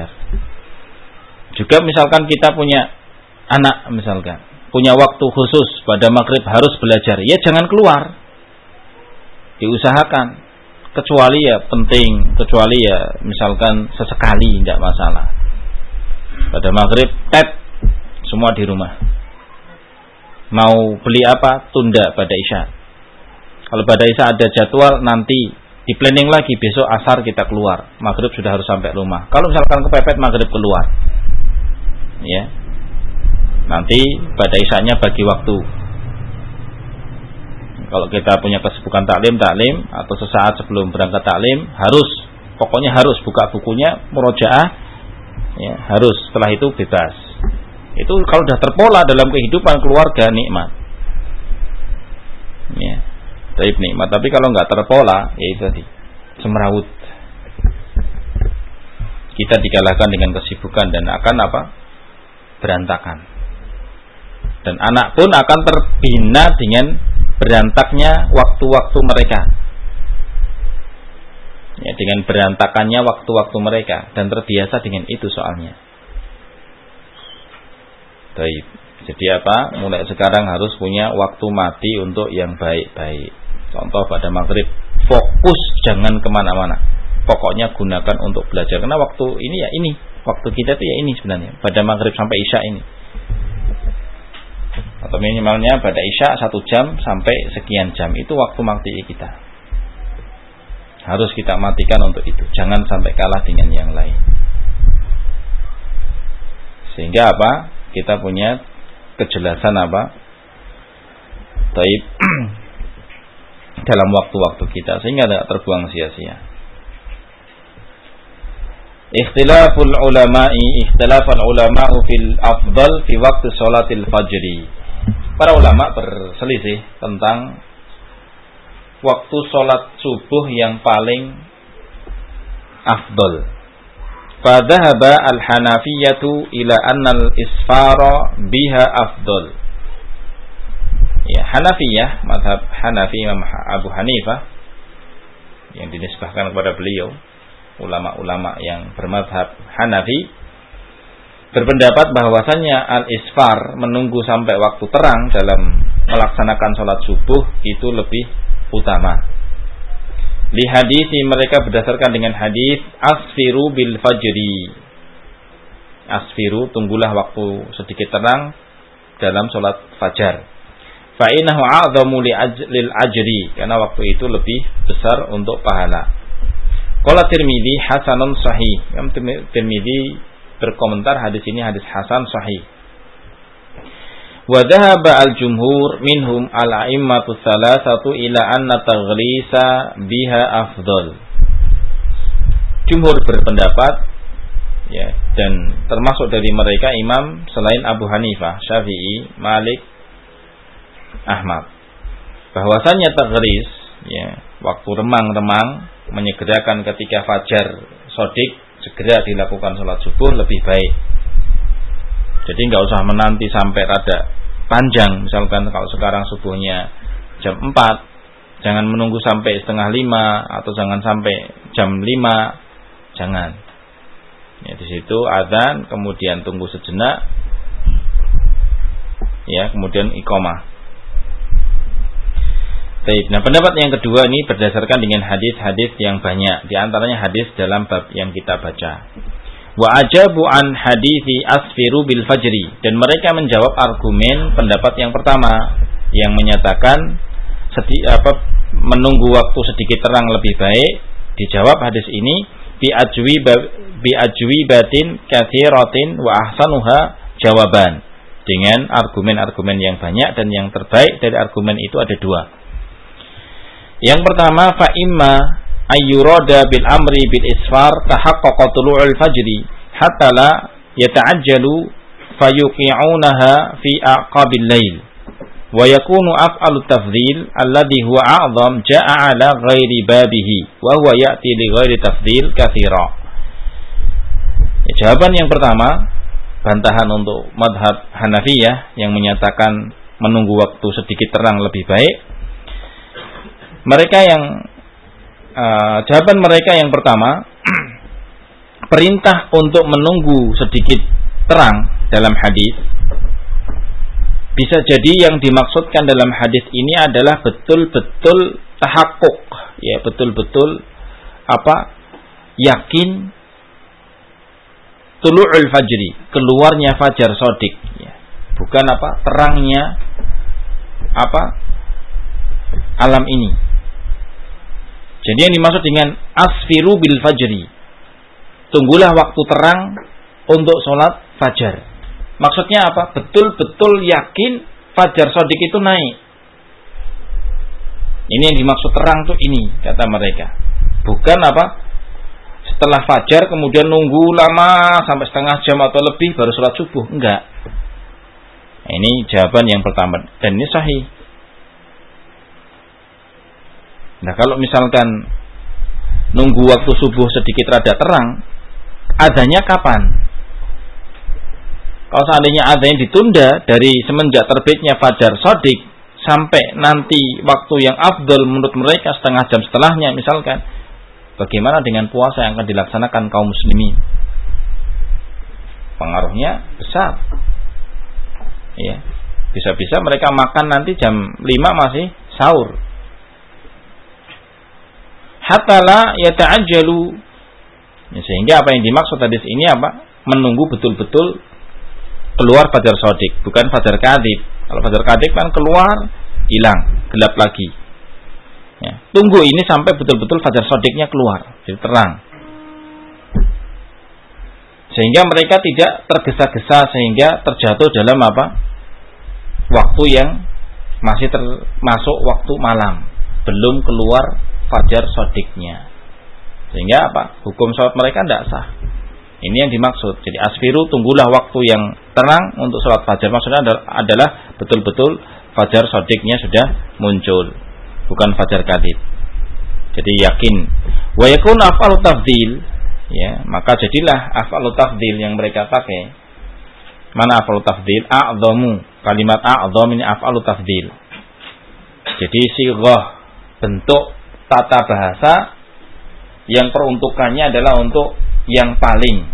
Juga misalkan kita punya anak, misalkan punya waktu khusus pada maghrib harus belajar, ya jangan keluar, diusahakan. Kecuali ya penting, kecuali ya misalkan sesekali tidak masalah. Pada maghrib semua di rumah. Mau beli apa, tunda pada Isya. Kalau pada Isya ada jadwal, nanti di planning lagi, besok asar kita keluar, maghrib sudah harus sampai rumah. Kalau misalkan kepepet maghrib keluar, ya, nanti pada Isyanya bagi waktu. Kalau kita punya kesibukan taklim atau sesaat sebelum berangkat taklim, pokoknya harus buka bukunya, murojaah, ya, harus. Setelah itu bebas. Itu kalau sudah terpola dalam kehidupan keluarga, nikmat, ya, taib nikmat. Tapi kalau nggak terpola, ya itu tadi, semrawut. Kita dikalahkan dengan kesibukan dan akan berantakan. Dan anak pun akan terbina dengan berantaknya waktu-waktu mereka, ya, dengan berantakannya waktu-waktu mereka, dan terbiasa dengan itu soalnya. Baik. Jadi mulai sekarang harus punya waktu mati untuk yang baik-baik. Contoh pada maghrib, fokus, jangan kemana-mana. Pokoknya gunakan untuk belajar. Karena waktu ini ya ini, waktu kita tuh ya ini sebenarnya, pada maghrib sampai Isya ini. Atau minimalnya pada Isya 1 jam sampai sekian jam, itu waktu mati kita. Harus kita matikan untuk itu. Jangan sampai kalah dengan yang lain. Sehingga kita punya kejelasan taib dalam waktu-waktu kita, sehingga tidak terbuang sia-sia. Ikhtilaful ulama'u fil afdal fi waktu sholatil fajri. Para ulama berselisih tentang waktu sholat subuh yang paling afdal. Fadhahaba al-Hanafiyatu ila anna al-isfara biha afdal. Ya, Hanafiyah, mazhab Hanafi Imam Abu Hanifah yang dinisbahkan kepada beliau, ulama-ulama yang bermazhab Hanafi, berpendapat bahwasannya al-isfar, menunggu sampai waktu terang dalam melaksanakan sholat subuh, itu lebih utama. Li hadisi, mereka berdasarkan dengan hadis asfiru bil fajri. Asfiru, tunggulah waktu sedikit terang dalam sholat fajar. Fa innahu a'zamu lil ajri, karena waktu itu lebih besar untuk pahala. Qala Tirmidzi hasanun sahih. Tirmidzi berkomentar hadis ini hadis hasan sahih. Wa dhahaba al-jumhur minhum al-a'immatu thalathatu ila anna taghlisa biha afdal. Jumhur berpendapat, ya, dan termasuk dari mereka imam selain Abu Hanifah, Syafi'i, Malik, Ahmad, bahwasanya taghlis, ya, waktu remang-remang, menyegerakan ketika fajar sodik, segera dilakukan sholat subuh lebih baik. Jadi nggak usah menanti sampai rada panjang. Misalkan kalau sekarang subuhnya jam 4, jangan menunggu sampai 4:30 atau jangan sampai jam 5, jangan. Ya, di situ adzan, kemudian tunggu sejenak, ya, kemudian iqamah. Baik. Nah, pendapat yang kedua ini berdasarkan dengan hadis-hadis yang banyak, di antaranya hadis dalam bab yang kita baca. Wa ajabu an hadithi asfiru bil fajri, dan mereka menjawab argumen pendapat yang pertama yang menyatakan menunggu waktu sedikit terang lebih baik. Dijawab hadis ini bi ajwibatin katsiratin wa ahsanuha jawaban, dengan argumen-argumen yang banyak, dan yang terbaik dari argumen itu ada dua. Yang pertama, fa imma ayyurada bil amri bil isfar tahaqqaqa tulu'ul fajri hatta la yata'ajjalu fayuqi'unaha fi aqabil lail wa yakunu af'alu tafdhil alladhi huwa a'zam ja'a ala ghairi babihi wa huwa ya'ti li ghairi tafdhil katsira. Jawaban yang pertama, bantahan untuk madhab Hanafiyah yang menyatakan menunggu waktu sedikit terang lebih baik. Jawaban mereka yang pertama, perintah untuk menunggu sedikit terang dalam hadis, bisa jadi yang dimaksudkan dalam hadis ini adalah betul-betul tahakkuk, ya, betul-betul yakin tulu'ul fajri, keluarnya fajar sodik, ya. bukan terangnya alam ini. Jadi yang dimaksud dengan asfiru bil fajri, tunggulah waktu terang untuk sholat fajar. Maksudnya apa? Betul-betul yakin fajar shadiq itu naik. Ini yang dimaksud terang tuh ini, kata mereka. Bukan setelah fajar kemudian nunggu lama sampai setengah jam atau lebih baru sholat subuh. Enggak. Ini jawaban yang pertama dan ini sahih. Nah, kalau misalkan nunggu waktu subuh sedikit rada terang, adanya kapan? Kalau seandainya adanya ditunda dari semenjak terbitnya fajar shadiq sampai nanti waktu yang afdal menurut mereka setengah jam setelahnya misalkan, bagaimana dengan puasa yang akan dilaksanakan kaum muslimin? Pengaruhnya besar. Ya, bisa-bisa mereka makan nanti jam 5 masih sahur. Hatta la yata'ajjalu. Ya, sehingga apa yang dimaksud hadis ini menunggu betul-betul keluar fajar shadiq, bukan fajar kadhib. Kalau fajar kadhib kan keluar, hilang, gelap lagi. Ya, tunggu ini sampai betul-betul fajar shadiqnya keluar, jadi terang. Sehingga mereka tidak tergesa-gesa sehingga terjatuh dalam waktu yang masih termasuk waktu malam, belum keluar fajar shadiqnya. Sehingga hukum sholat mereka tidak sah. Ini yang dimaksud. Jadi asfiru, tunggulah waktu yang terang untuk sholat fajar. Maksudnya adalah betul-betul fajar shadiqnya sudah muncul, bukan fajar kadhib. Jadi yakin. Wa yakun af'alu tafdhil, ya, maka jadilah af'alu tafdhil yang mereka pakai. Mana af'alu tafdhil? A'dhamu. Kalimat a'dham ini af'alu tafdhil. Jadi sighah, bentuk tata bahasa yang peruntukannya adalah untuk yang paling.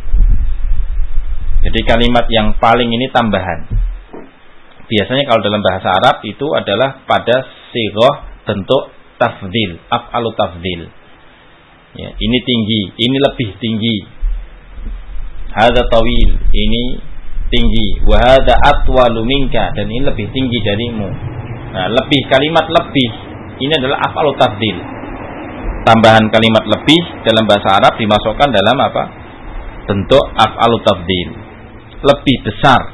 Jadi kalimat yang paling ini tambahan. Biasanya kalau dalam bahasa Arab itu adalah pada sighah bentuk tafdhil, af'alu tafdhil. Ya, ini tinggi, ini lebih tinggi. Hadza tawil, ini tinggi. Wa hadza atwalu minka, dan ini lebih tinggi darimu. Nah, lebih, kalimat lebih ini adalah af'alu tafdhil. Tambahan kalimat lebih dalam bahasa Arab dimasukkan dalam bentuk af'alu tafdhil. Lebih besar.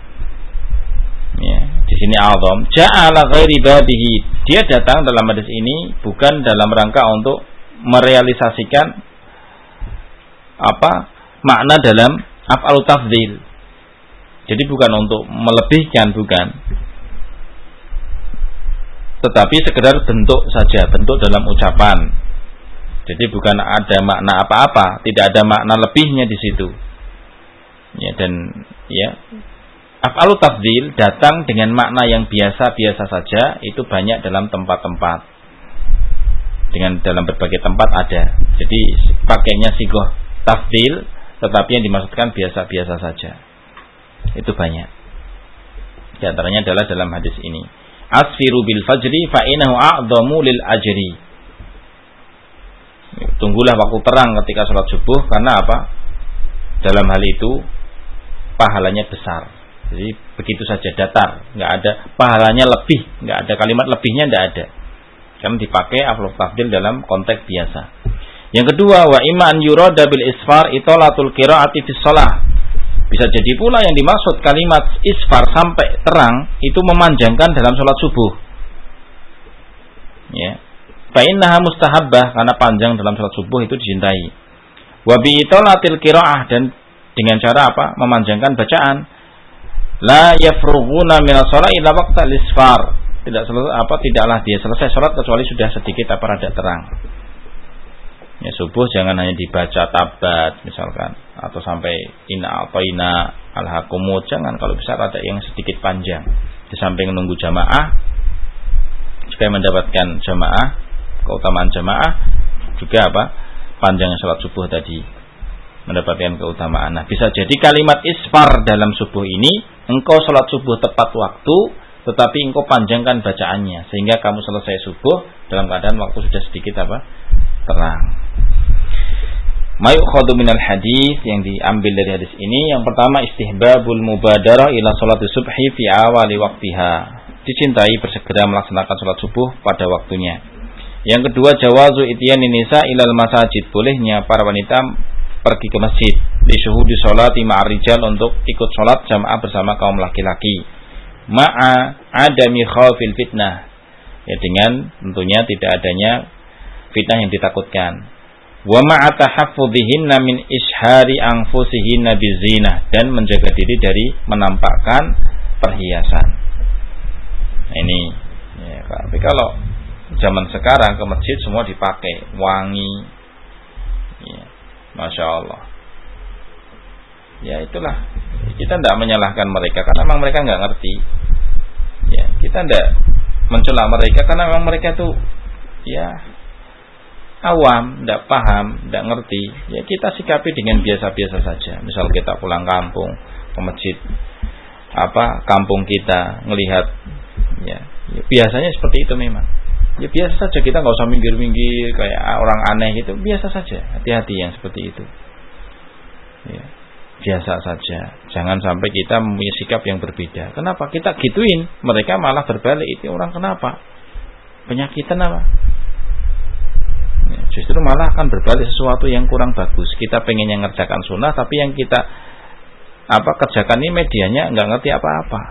Ya, di sini a'zam. Ja'ala ghairi babihi. Dia datang dalam hadis ini bukan dalam rangka untuk merealisasikan makna dalam af'alu tafdhil. Jadi bukan untuk melebihkan, bukan. Tetapi sekedar bentuk saja, bentuk dalam ucapan. Jadi bukan ada makna apa-apa, tidak ada makna lebihnya di situ. Ya, dan ya, af'alu tafdhil datang dengan makna yang biasa-biasa saja, itu banyak dalam tempat-tempat. Dalam berbagai tempat ada. Jadi pakainya sighah tafdhil, tetapi yang dimaksudkan biasa-biasa saja. Itu banyak. Di antaranya adalah dalam hadis ini. Asfiru bil fajri fa innahu a'dhamu lil ajri. Tunggulah waktu terang ketika sholat subuh, karena dalam hal itu pahalanya besar. Jadi begitu saja datar, nggak ada pahalanya lebih, nggak ada kalimat lebihnya, nggak ada. Karena dipakai af'alu tafdhil dalam konteks biasa. Yang kedua, wa imma an yurada bil isfar itolatul qiraati fi shalah. Bisa jadi pula yang dimaksud kalimat isfar sampai terang itu memanjangkan dalam sholat subuh. Ya. Fa innaha mustahabbah, karena panjang dalam sholat subuh itu dicintai. Wa bi itolatil qiraah, dan dengan cara memanjangkan bacaan. La yafrughuna min as-shalah ila waqtal isfar. Tidaklah dia selesai sholat kecuali sudah sedikit rada terang. Ya, subuh jangan hanya dibaca tabat misalkan, atau sampai inna a'tayna al-hakumut, jangan. Kalau bisa rada yang sedikit panjang. Di samping menunggu jamaah, supaya mendapatkan jamaah, keutamaan jamaah, juga panjangnya sholat subuh tadi, mendapatkan keutamaan. Nah, bisa jadi kalimat isfar dalam subuh ini, engkau sholat subuh tepat waktu, tetapi engkau panjangkan bacaannya, sehingga kamu selesai subuh dalam keadaan waktu sudah sedikit terang. Ma yu'khadhu minal hadis, yang diambil dari hadis ini, yang pertama istihbabul mubadarah ila salati subhi fi awali waqtiha. Dicintai bersegera melaksanakan salat subuh pada waktunya. Yang kedua jawazu itiyani nisa ilal masajid, bolehnya para wanita pergi ke masjid li syuhudi sholati ma'ar rijal, untuk ikut salat jamaah bersama kaum laki-laki. Ma'a adami khawfil fitnah, ya dengan tentunya tidak adanya fitnah yang ditakutkan. Wa ma'a tahaffudhihinna min ishari anfusihinna bizinah, dan menjaga diri dari menampakkan perhiasan. Ini ya, tapi kalau zaman sekarang ke masjid semua dipakai wangi, ya, masya Allah. Ya itulah, kita tidak menyalahkan mereka karena memang mereka nggak ngerti. Ya, kita tidak mencela mereka karena memang mereka tuh ya awam, tidak paham, tidak ngerti. Ya kita sikapi dengan biasa-biasa saja. Misal kita pulang kampung ke masjid kampung kita, ngelihat ya biasanya seperti itu memang. Ya biasa saja, kita nggak usah minggir-minggir kayak orang aneh gitu, biasa saja. Hati-hati yang seperti itu. Ya, biasa saja. Jangan sampai kita mempunyai sikap yang berbeda. Kenapa? Kita gituin, mereka malah berbalik. Itu orang kenapa? Penyakitan apa? Ya, justru malah akan berbalik sesuatu yang kurang bagus. Kita pengen yang ngerjakan sunnah, tapi yang kita kerjakan ini medianya nggak ngerti apa-apa.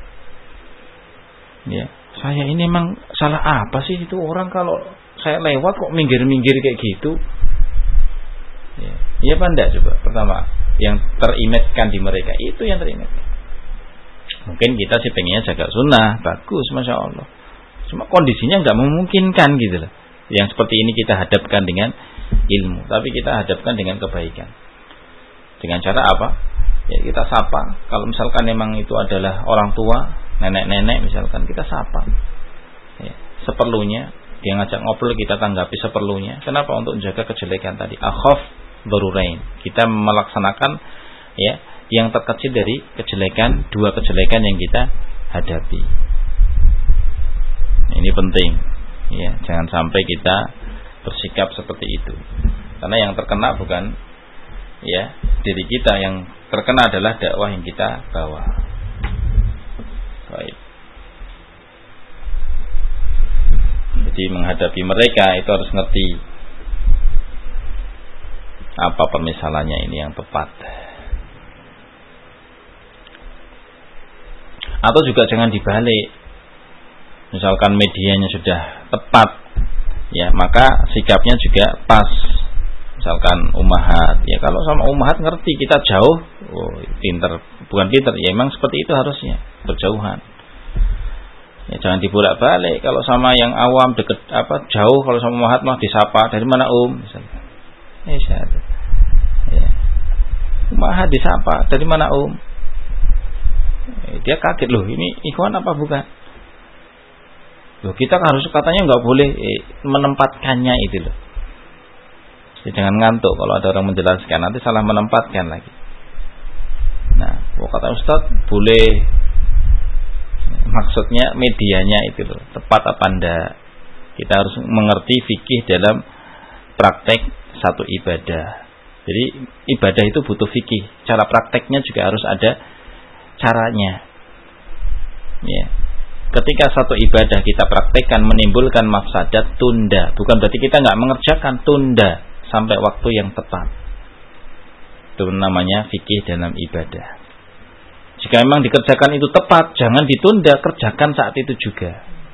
Ya, saya ini memang salah apa sih itu orang kalau saya lewat kok minggir-minggir kayak gitu? Ya, iya apa enggak coba? Pertama, yang teringatkan di mereka itu yang teringat. Mungkin kita sih pengennya jaga sunnah, bagus, masya Allah. Cuma kondisinya nggak memungkinkan gitu loh. Yang seperti ini kita hadapkan dengan ilmu, tapi kita hadapkan dengan kebaikan. Dengan cara apa? Ya kita sapa. Kalau misalkan memang itu adalah orang tua, nenek-nenek misalkan, kita sapa. Ya, seperlunya, dia ngajak ngobrol, kita tanggapi seperlunya. Kenapa? Untuk menjaga kejelekan tadi. Akhaf darurain. Kita melaksanakan ya yang terkecil dari kejelekan, dua kejelekan yang kita hadapi. Ini penting. Ya, jangan sampai kita bersikap seperti itu. Karena yang terkena bukan ya diri kita, yang terkena adalah dakwah yang kita bawa. Baik. Jadi menghadapi mereka itu harus ngerti apa permisalannya ini yang tepat. Atau juga jangan dibalik. Misalkan medianya sudah tepat, ya maka sikapnya juga pas. Misalkan ummahat, ya kalau sama ummahat ngerti, kita jauh, pinter, bukan pinter, ya memang seperti itu harusnya, berjauhan. Ya jangan dibolak-balik. Kalau sama yang awam deket jauh, kalau sama ummahat mah disapa, dari mana misalnya. Ya. Ummahat disapa, dari mana dia kaget, loh ini ikhwan apa bukan? Loh, kita harus katanya nggak boleh menempatkannya itu loh. Jadi jangan ngantuk kalau ada orang menjelaskan, nanti salah menempatkan lagi. Nah, kata Ustaz boleh, maksudnya medianya itu loh, tepat apa enggak. Kita harus mengerti fikih dalam praktek satu ibadah. Jadi ibadah itu butuh fikih, cara prakteknya juga harus ada caranya. Ya. Ketika satu ibadah kita praktekkan menimbulkan mafsadat, tunda. Bukan berarti kita nggak mengerjakan, tunda sampai waktu yang tepat. Itu namanya fikih dalam ibadah. Jika memang dikerjakan itu tepat, jangan ditunda, kerjakan saat itu juga.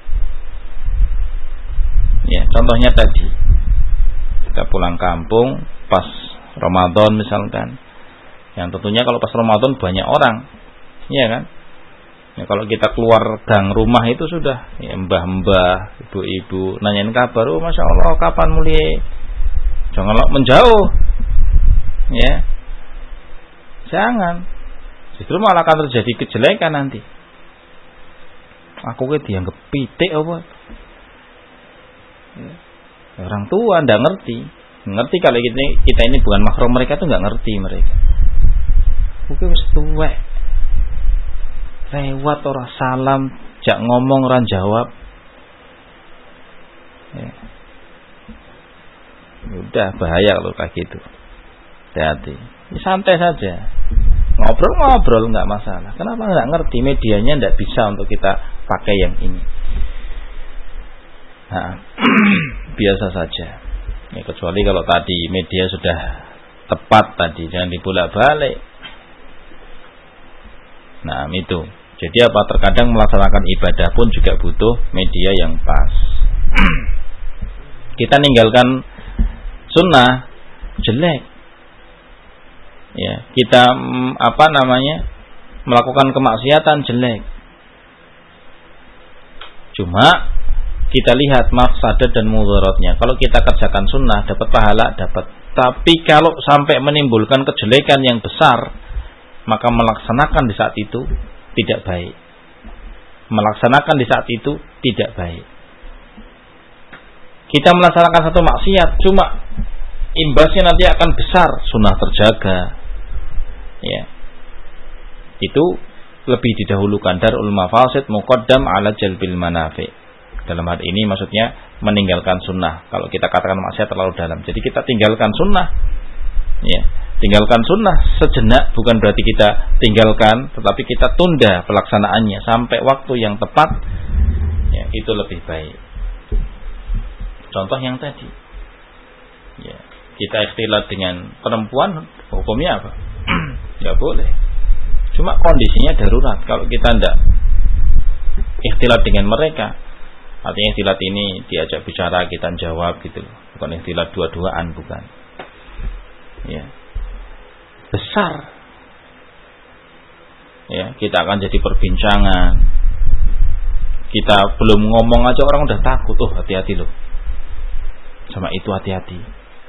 Ya, contohnya tadi, kita pulang kampung pas Ramadan misalkan. Yang tentunya kalau pas Ramadan banyak orang, iya kan? Ya, kalau kita keluar gang rumah itu sudah ya, mbah-mbah, ibu-ibu nanyain kabar, masya Allah kapan mulai, janganlah menjauh, ya, jangan, justru malah akan terjadi kejelekan nanti. Aku dianggap pitik apa? Ya. Orang tua ndak ngerti kalau kita ini bukan mahram mereka tuh nggak ngerti mereka. Oke wis tuwek. Lewat orang salam, jak ngomong orang jawab. Ya. Udah bahaya kalau kayak gitu. hati-hati. Santai saja. Ngobrol-ngobrol nggak masalah. Kenapa nggak ngerti medianya nggak bisa untuk kita pakai yang ini? Nah, biasa saja. Ya, kecuali kalau tadi media sudah tepat tadi, jangan dibolak-balik. Nah, itu. Jadi apa? Terkadang melaksanakan ibadah pun juga butuh media yang pas. Kita ninggalkan sunnah jelek. Ya, kita melakukan kemaksiatan jelek. Cuma kita lihat mafsadat dan mudaratnya. Kalau kita kerjakan sunnah dapat pahala, dapat. Tapi kalau sampai menimbulkan kejelekan yang besar, maka melaksanakan di saat itu tidak baik. Melaksanakan di saat itu tidak baik. Kita melaksanakan satu maksiat, cuma imbasnya nanti akan besar, sunnah terjaga. Ya. Itu lebih didahulukan. Darul mafasid muqaddam ala jalbil manafi. Dalam hal ini maksudnya meninggalkan sunnah. Kalau kita katakan maksiat terlalu dalam, jadi kita tinggalkan sunnah. Ya. Tinggalkan sunnah sejenak, bukan berarti kita tinggalkan, tetapi kita tunda pelaksanaannya sampai waktu yang tepat. Ya, itu lebih baik. Contoh yang tadi, ya, kita ikhtilat dengan perempuan, hukumnya apa? Nggak boleh. Cuma kondisinya darurat. Kalau kita tidak ikhtilat dengan mereka, artinya ikhtilat ini diajak bicara kita jawab gitu, bukan ikhtilat dua-duaan, bukan. Ya. Besar. Ya, kita akan jadi perbincangan. Kita belum ngomong aja orang udah takut. Oh, hati-hati loh. Sama itu hati-hati.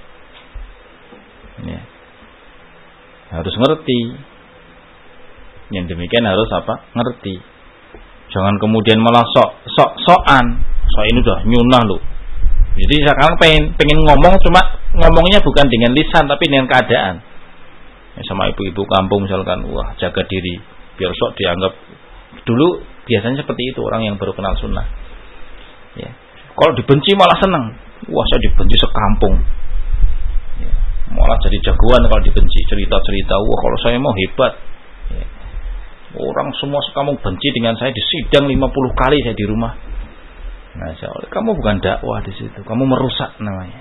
Ya. Harus ngerti. Yang demikian harus apa? Ngerti. Jangan kemudian malah sok-sokan. So ini udah nyunah loh. Jadi sekarang pengen ngomong, cuma ngomongnya bukan dengan lisan tapi dengan keadaan. Sama ibu-ibu kampung misalkan, wah jaga diri biar sok dianggap. Dulu biasanya seperti itu orang yang baru kenal sunnah. Ya. Kalau dibenci malah senang. Wah saya dibenci sekampung. Ya. Malah jadi jagoan kalau dibenci, cerita-cerita. Wah kalau saya mau hebat. Ya. Orang semua sekampung benci dengan saya, disidang 50 kali saya di rumah. Nah, kamu bukan dakwah di situ, kamu merusak namanya.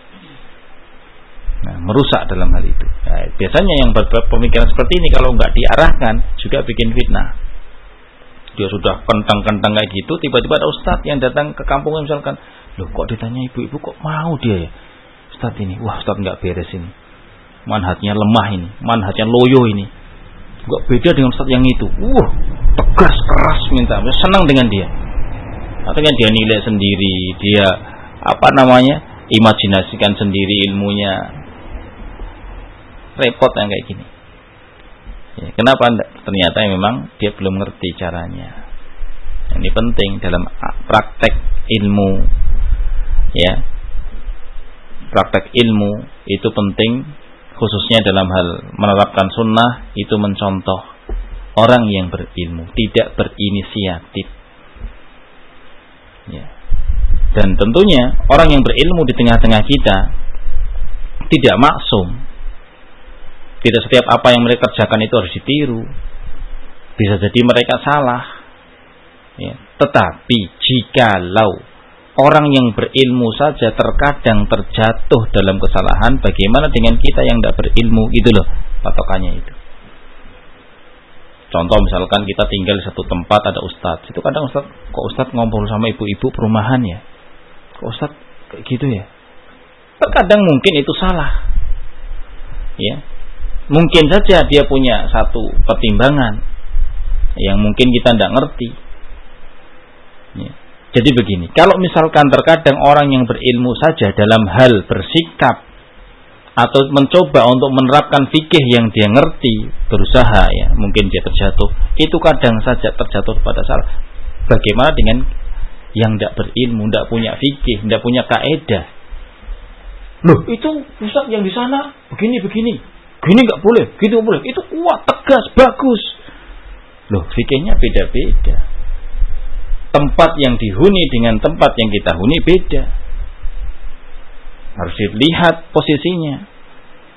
Nah, merusak dalam hal itu. Nah, biasanya yang berpemikiran seperti ini kalau nggak diarahkan juga bikin fitnah. Dia sudah kentang-kentang kayak gitu, tiba-tiba ada ustadz yang datang ke kampung misalkan, loh kok ditanya ibu-ibu kok mau dia ya? Ustadz ini, wah ustadz nggak beres ini. Manhajnya lemah ini, manhajnya loyo ini. Nggak beda dengan ustadz yang itu. Tegas keras minta, senang dengan dia. Artinya dia nilai sendiri, dia imajinasikan sendiri ilmunya. Repot yang kayak gini. Ya, kenapa? Ternyata memang dia belum ngerti caranya. Ini penting dalam praktek ilmu. Ya, praktek ilmu itu penting, khususnya dalam hal menerapkan sunnah, itu mencontoh orang yang berilmu, tidak berinisiatif. Ya. Dan tentunya orang yang berilmu di tengah-tengah kita tidak maksum. Tidak setiap apa yang mereka kerjakan itu harus ditiru. Bisa jadi mereka salah. Ya. Tetapi jikalau orang yang berilmu saja terkadang terjatuh dalam kesalahan, bagaimana dengan kita yang tidak berilmu? Itu loh patokannya itu. Contoh misalkan kita tinggal di satu tempat ada ustadz. Itu kadang kok ustadz ngobrol sama ibu-ibu perumahan ya? Kok ustadz kayak gitu ya? Terkadang mungkin itu salah. Ya. Mungkin saja dia punya satu pertimbangan yang mungkin kita tidak ngerti. Ya. Jadi begini, kalau misalkan terkadang orang yang berilmu saja dalam hal bersikap atau mencoba untuk menerapkan fikih yang dia ngerti, berusaha ya, mungkin dia terjatuh, itu kadang saja terjatuh pada salah. Bagaimana dengan yang tidak berilmu, tidak punya fikih, tidak punya kaidah? Loh, itu Ustaz yang di sana begini, gini nggak boleh, gitu nggak boleh, itu kuat, tegas, bagus. Loh, fikihnya beda-beda. Tempat yang dihuni dengan tempat yang kita huni beda. Harus dilihat posisinya.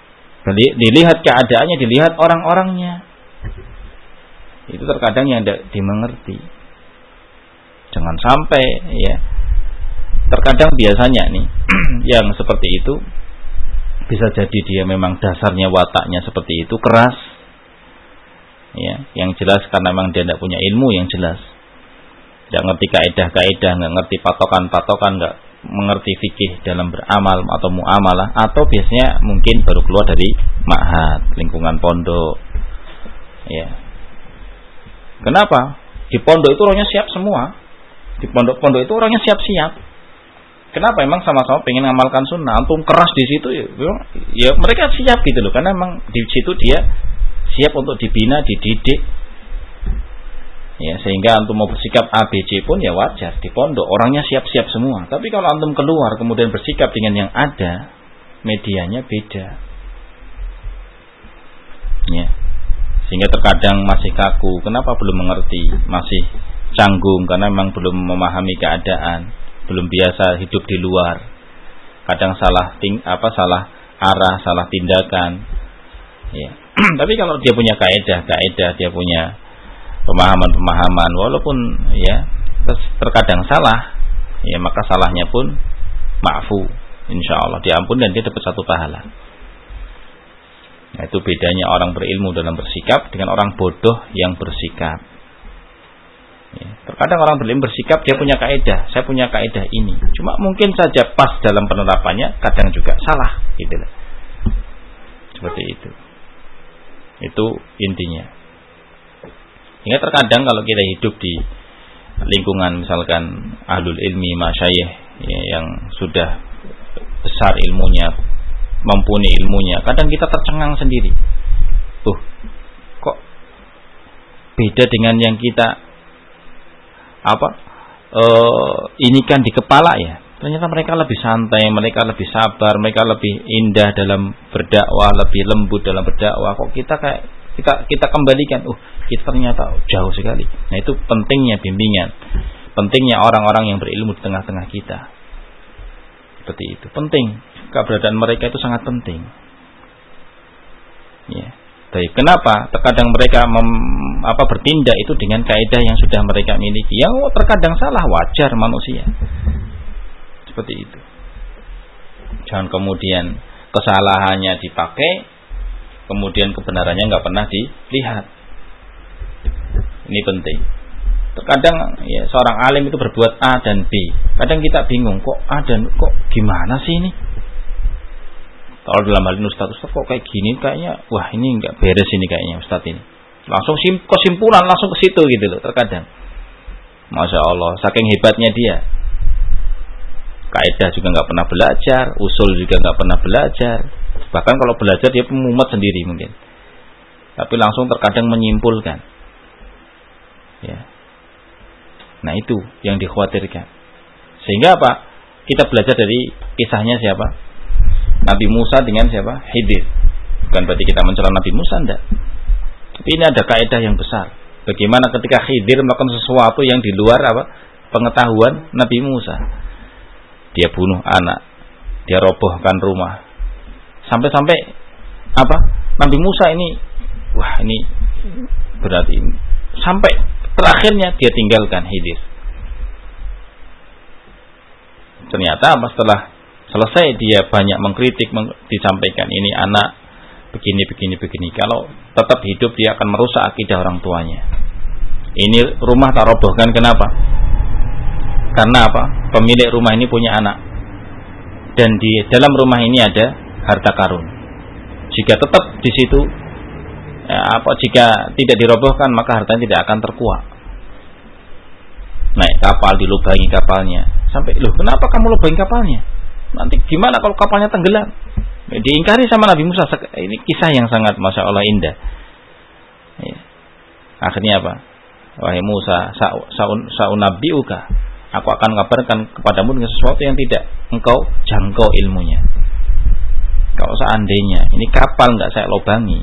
Dilihat keadaannya, dilihat orang-orangnya. Itu terkadang yang tidak dimengerti. Jangan sampai ya. Terkadang biasanya nih yang seperti itu bisa jadi dia memang dasarnya wataknya seperti itu, keras. Ya, yang jelas karena memang dia tidak punya ilmu yang jelas. Tidak ngerti kaidah-kaidah, nggak ngerti patokan-patokan, nggak mengerti fikih dalam beramal atau muamalah, atau biasanya mungkin baru keluar dari ma'had, lingkungan pondok. Ya. Kenapa? Di pondok itu orangnya siap semua. Di pondok-pondok itu orangnya siap-siap. Kenapa? Emang sama-sama pengen ngamalkan sunnah. Antum keras di situ ya mereka siap gitu loh, karena emang di situ dia siap untuk dibina, dididik. Ya, sehingga antum mau bersikap ABC pun ya wajar. Di pondok orangnya siap-siap semua. Tapi kalau antum keluar kemudian bersikap dengan yang ada, medianya beda. Ya. Sehingga terkadang masih kaku. Kenapa belum mengerti? Masih canggung karena memang belum memahami keadaan, belum biasa hidup di luar. Kadang salah arah, salah tindakan. Ya. Tapi kalau dia punya kaidah, dia punya pemahaman, walaupun ya terkadang salah, ya maka salahnya pun ma'fu, insyaallah diampun dan dia dapat satu pahala. Nah, itu bedanya orang berilmu dalam bersikap dengan orang bodoh yang bersikap. Ya, terkadang orang berilmu bersikap dia punya kaidah, saya punya kaidah ini, cuma mungkin saja pas dalam penerapannya, kadang juga salah, gitu lah. Seperti itu. Itu intinya. Hingga terkadang kalau kita hidup di lingkungan misalkan ahlul ilmi, masyayikh ya, yang sudah besar ilmunya, mumpuni ilmunya, kadang kita tercengang sendiri. Kok beda dengan yang kita ini kan di kepala ya. Ternyata mereka lebih santai, mereka lebih sabar, mereka lebih indah dalam berdakwah, lebih lembut dalam berdakwah. Kok kita kayak kita kembalikan, kita ternyata jauh sekali. Nah, itu pentingnya bimbingan, pentingnya orang-orang yang berilmu di tengah-tengah kita. Seperti itu, penting. Keberadaan mereka itu sangat penting. Ya, baik. Kenapa? Terkadang mereka bertindak itu dengan kaidah yang sudah mereka miliki. Yang terkadang salah, wajar manusia. Seperti itu. Jangan kemudian kesalahannya dipakai, kemudian kebenarannya nggak pernah dilihat. Ini penting. Terkadang ya seorang alim itu berbuat A dan B. Kadang kita bingung, kok A dan kok gimana sih ini? Kalau dalam hal ini Ustaz kok kayak gini, kayaknya wah ini nggak beres ini kayaknya Ustaz ini. Langsung kesimpulan langsung ke situ gitu loh. Terkadang, Masya Allah, saking hebatnya dia. Kaidah juga nggak pernah belajar, usul juga nggak pernah belajar. Bahkan kalau belajar dia pemumet sendiri mungkin. Tapi langsung terkadang menyimpulkan. Ya. Nah, itu yang dikhawatirkan. Sehingga apa? Kita belajar dari kisahnya siapa? Nabi Musa dengan siapa? Khidir. Bukan berarti kita mencela Nabi Musa, enggak. Tapi ini ada kaidah yang besar. Bagaimana ketika Khidir melakukan sesuatu yang di luar pengetahuan Nabi Musa. Dia bunuh anak, dia robohkan rumah. Sampai-sampai Nabi Musa ini, wah ini berarti sampai terakhirnya dia tinggalkan Khidir. Ternyata setelah selesai dia banyak mengkritik, disampaikan ini anak begini. Kalau tetap hidup dia akan merusak akidah orang tuanya. Ini rumah tak robohkan, kenapa? Karena pemilik rumah ini punya anak, dan di dalam rumah ini ada harta karun. Jika tetap di situ, jika tidak dirobohkan, maka hartanya tidak akan terkuak. Naik kapal, dilubangi kapalnya. Sampai, kenapa kamu lubangi kapalnya? Nanti gimana kalau kapalnya tenggelam? Diingkari sama Nabi Musa. Ini kisah yang sangat Masya Allah indah. Ya. Akhirnya apa? Wahai Musa, sa'unabbi'uka, aku akan kabarkan kepadamu dengan sesuatu yang tidak engkau jangkau ilmunya. Kalau seandainya ini kapal nggak saya lobangi,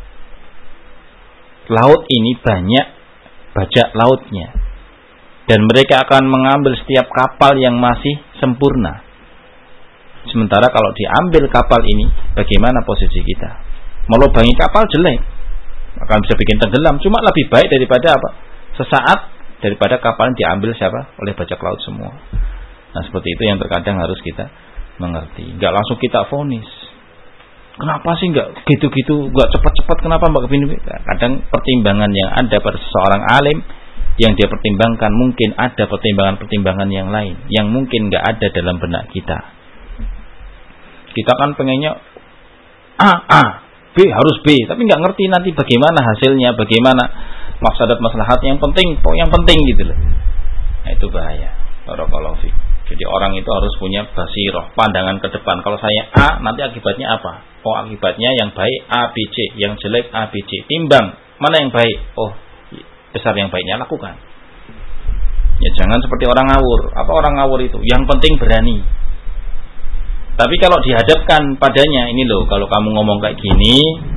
laut ini banyak bajak lautnya, dan mereka akan mengambil setiap kapal yang masih sempurna. Sementara kalau diambil kapal ini, bagaimana posisi kita? Melubangi kapal jelek, akan bisa bikin tenggelam. Cuma lebih baik daripada apa? Sesaat daripada kapal diambil siapa? Oleh bajak laut semua. Nah seperti itu yang terkadang harus kita mengerti. Enggak langsung kita vonis. Kenapa sih enggak gitu-gitu, enggak cepat-cepat, kenapa mbak begini? Kadang pertimbangan yang ada pada seseorang alim yang dia pertimbangkan, mungkin ada pertimbangan-pertimbangan yang lain yang mungkin enggak ada dalam benak kita. Kita kan pengennya A, B harus B, tapi nggak ngerti nanti bagaimana hasilnya, bagaimana mafsadat maslahat, yang penting gitu loh. Nah itu bahaya. Barakallahu fiik. Jadi orang itu harus punya basirah, pandangan ke depan. Kalau saya A, nanti akibatnya apa? Oh akibatnya yang baik A, B, C, yang jelek A, B, C. Timbang mana yang baik? Oh besar yang baiknya lakukan. Ya jangan seperti orang ngawur. Apa orang ngawur itu? Yang penting berani. Tapi kalau dihadapkan padanya, ini loh, kalau kamu ngomong kayak gini,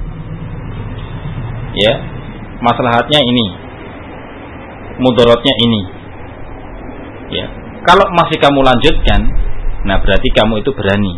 ya, maslahatnya ini, mudaratnya ini, ya. Kalau masih kamu lanjutkan, nah berarti kamu itu berani.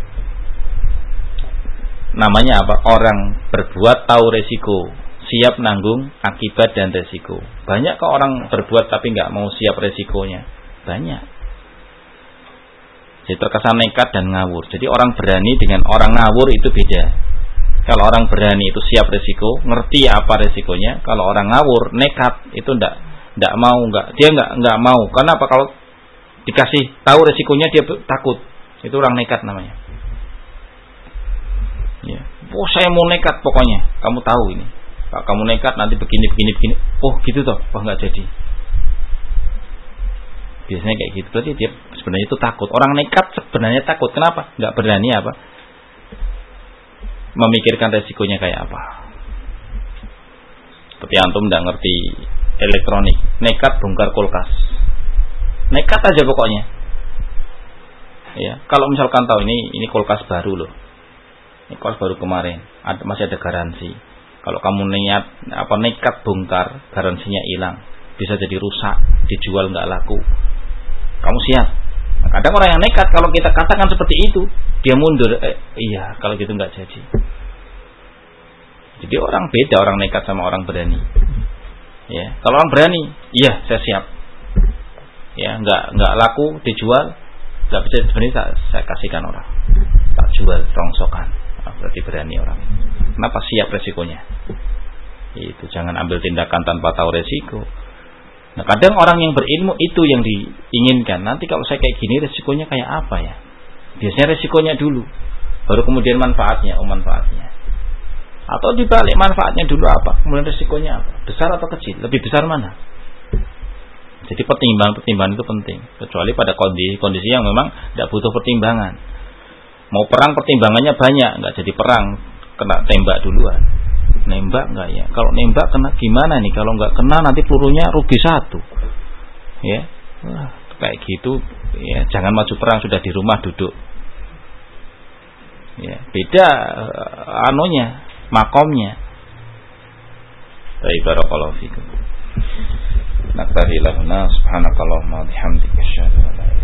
Namanya apa? Orang berbuat tahu resiko, siap nanggung akibat dan resiko. Banyak kok orang berbuat tapi nggak mau siap resikonya, banyak. Jadi terkesan nekat dan ngawur. Jadi orang berani dengan orang ngawur itu beda. Kalau orang berani itu siap resiko, ngerti apa resikonya. Kalau orang ngawur, nekat itu ndak mau, dia nggak mau. Karena apa? Kalau dikasih tahu resikonya dia takut. Itu orang nekat namanya. Ya. Oh saya mau nekat pokoknya. Kamu tahu ini. Kalau kamu nekat nanti begini. Oh gitu toh. Oh nggak jadi. Biasanya kayak gitu. Berarti dia sebenarnya itu takut. Orang nekat sebenarnya takut. Kenapa? Nggak berani apa? Memikirkan resikonya kayak apa. Seperti antum nggak ngerti elektronik, nekat bongkar kulkas. Nekat aja pokoknya. Ya, kalau misalkan tahu ini kulkas baru loh. Ini kulkas baru kemarin. Masih ada garansi. Kalau kamu nekat bongkar, garansinya hilang. Bisa jadi rusak, dijual nggak laku. Kamu siap. Nah, kadang orang yang nekat kalau kita katakan seperti itu, dia mundur. Iya, kalau gitu nggak jadi. Jadi orang beda, orang nekat sama orang berani. Ya, kalau orang berani, iya saya siap. Ya, nggak laku dijual, nggak bisa sebenarnya saya kasihkan orang, tak jual rongsokan. Nah, berarti berani orang. Kenapa? Siap resikonya. Itu jangan ambil tindakan tanpa tahu resiko. Nah kadang orang yang berilmu itu yang diinginkan. Nanti kalau saya kayak gini resikonya kayak apa ya? Biasanya resikonya dulu, baru kemudian manfaatnya. Atau dibalik, manfaatnya dulu apa, kemudian resikonya apa? Besar atau kecil? Lebih besar mana? Jadi pertimbangan itu penting. Kecuali pada kondisi yang memang tidak butuh pertimbangan. Mau perang pertimbangannya banyak, nggak jadi perang, kena tembak duluan. Nembak enggak ya? Kalau nembak kena gimana nih? Kalau enggak kena nanti pelurunya rugi 1. Ya. Wah, kayak gitu ya, jangan maju perang, sudah di rumah duduk. Ya, beda makomnya. Baik, barakallahu fikum. Naktahi lahuna subhanakallahumma bihamdika asyhadu an la ilaha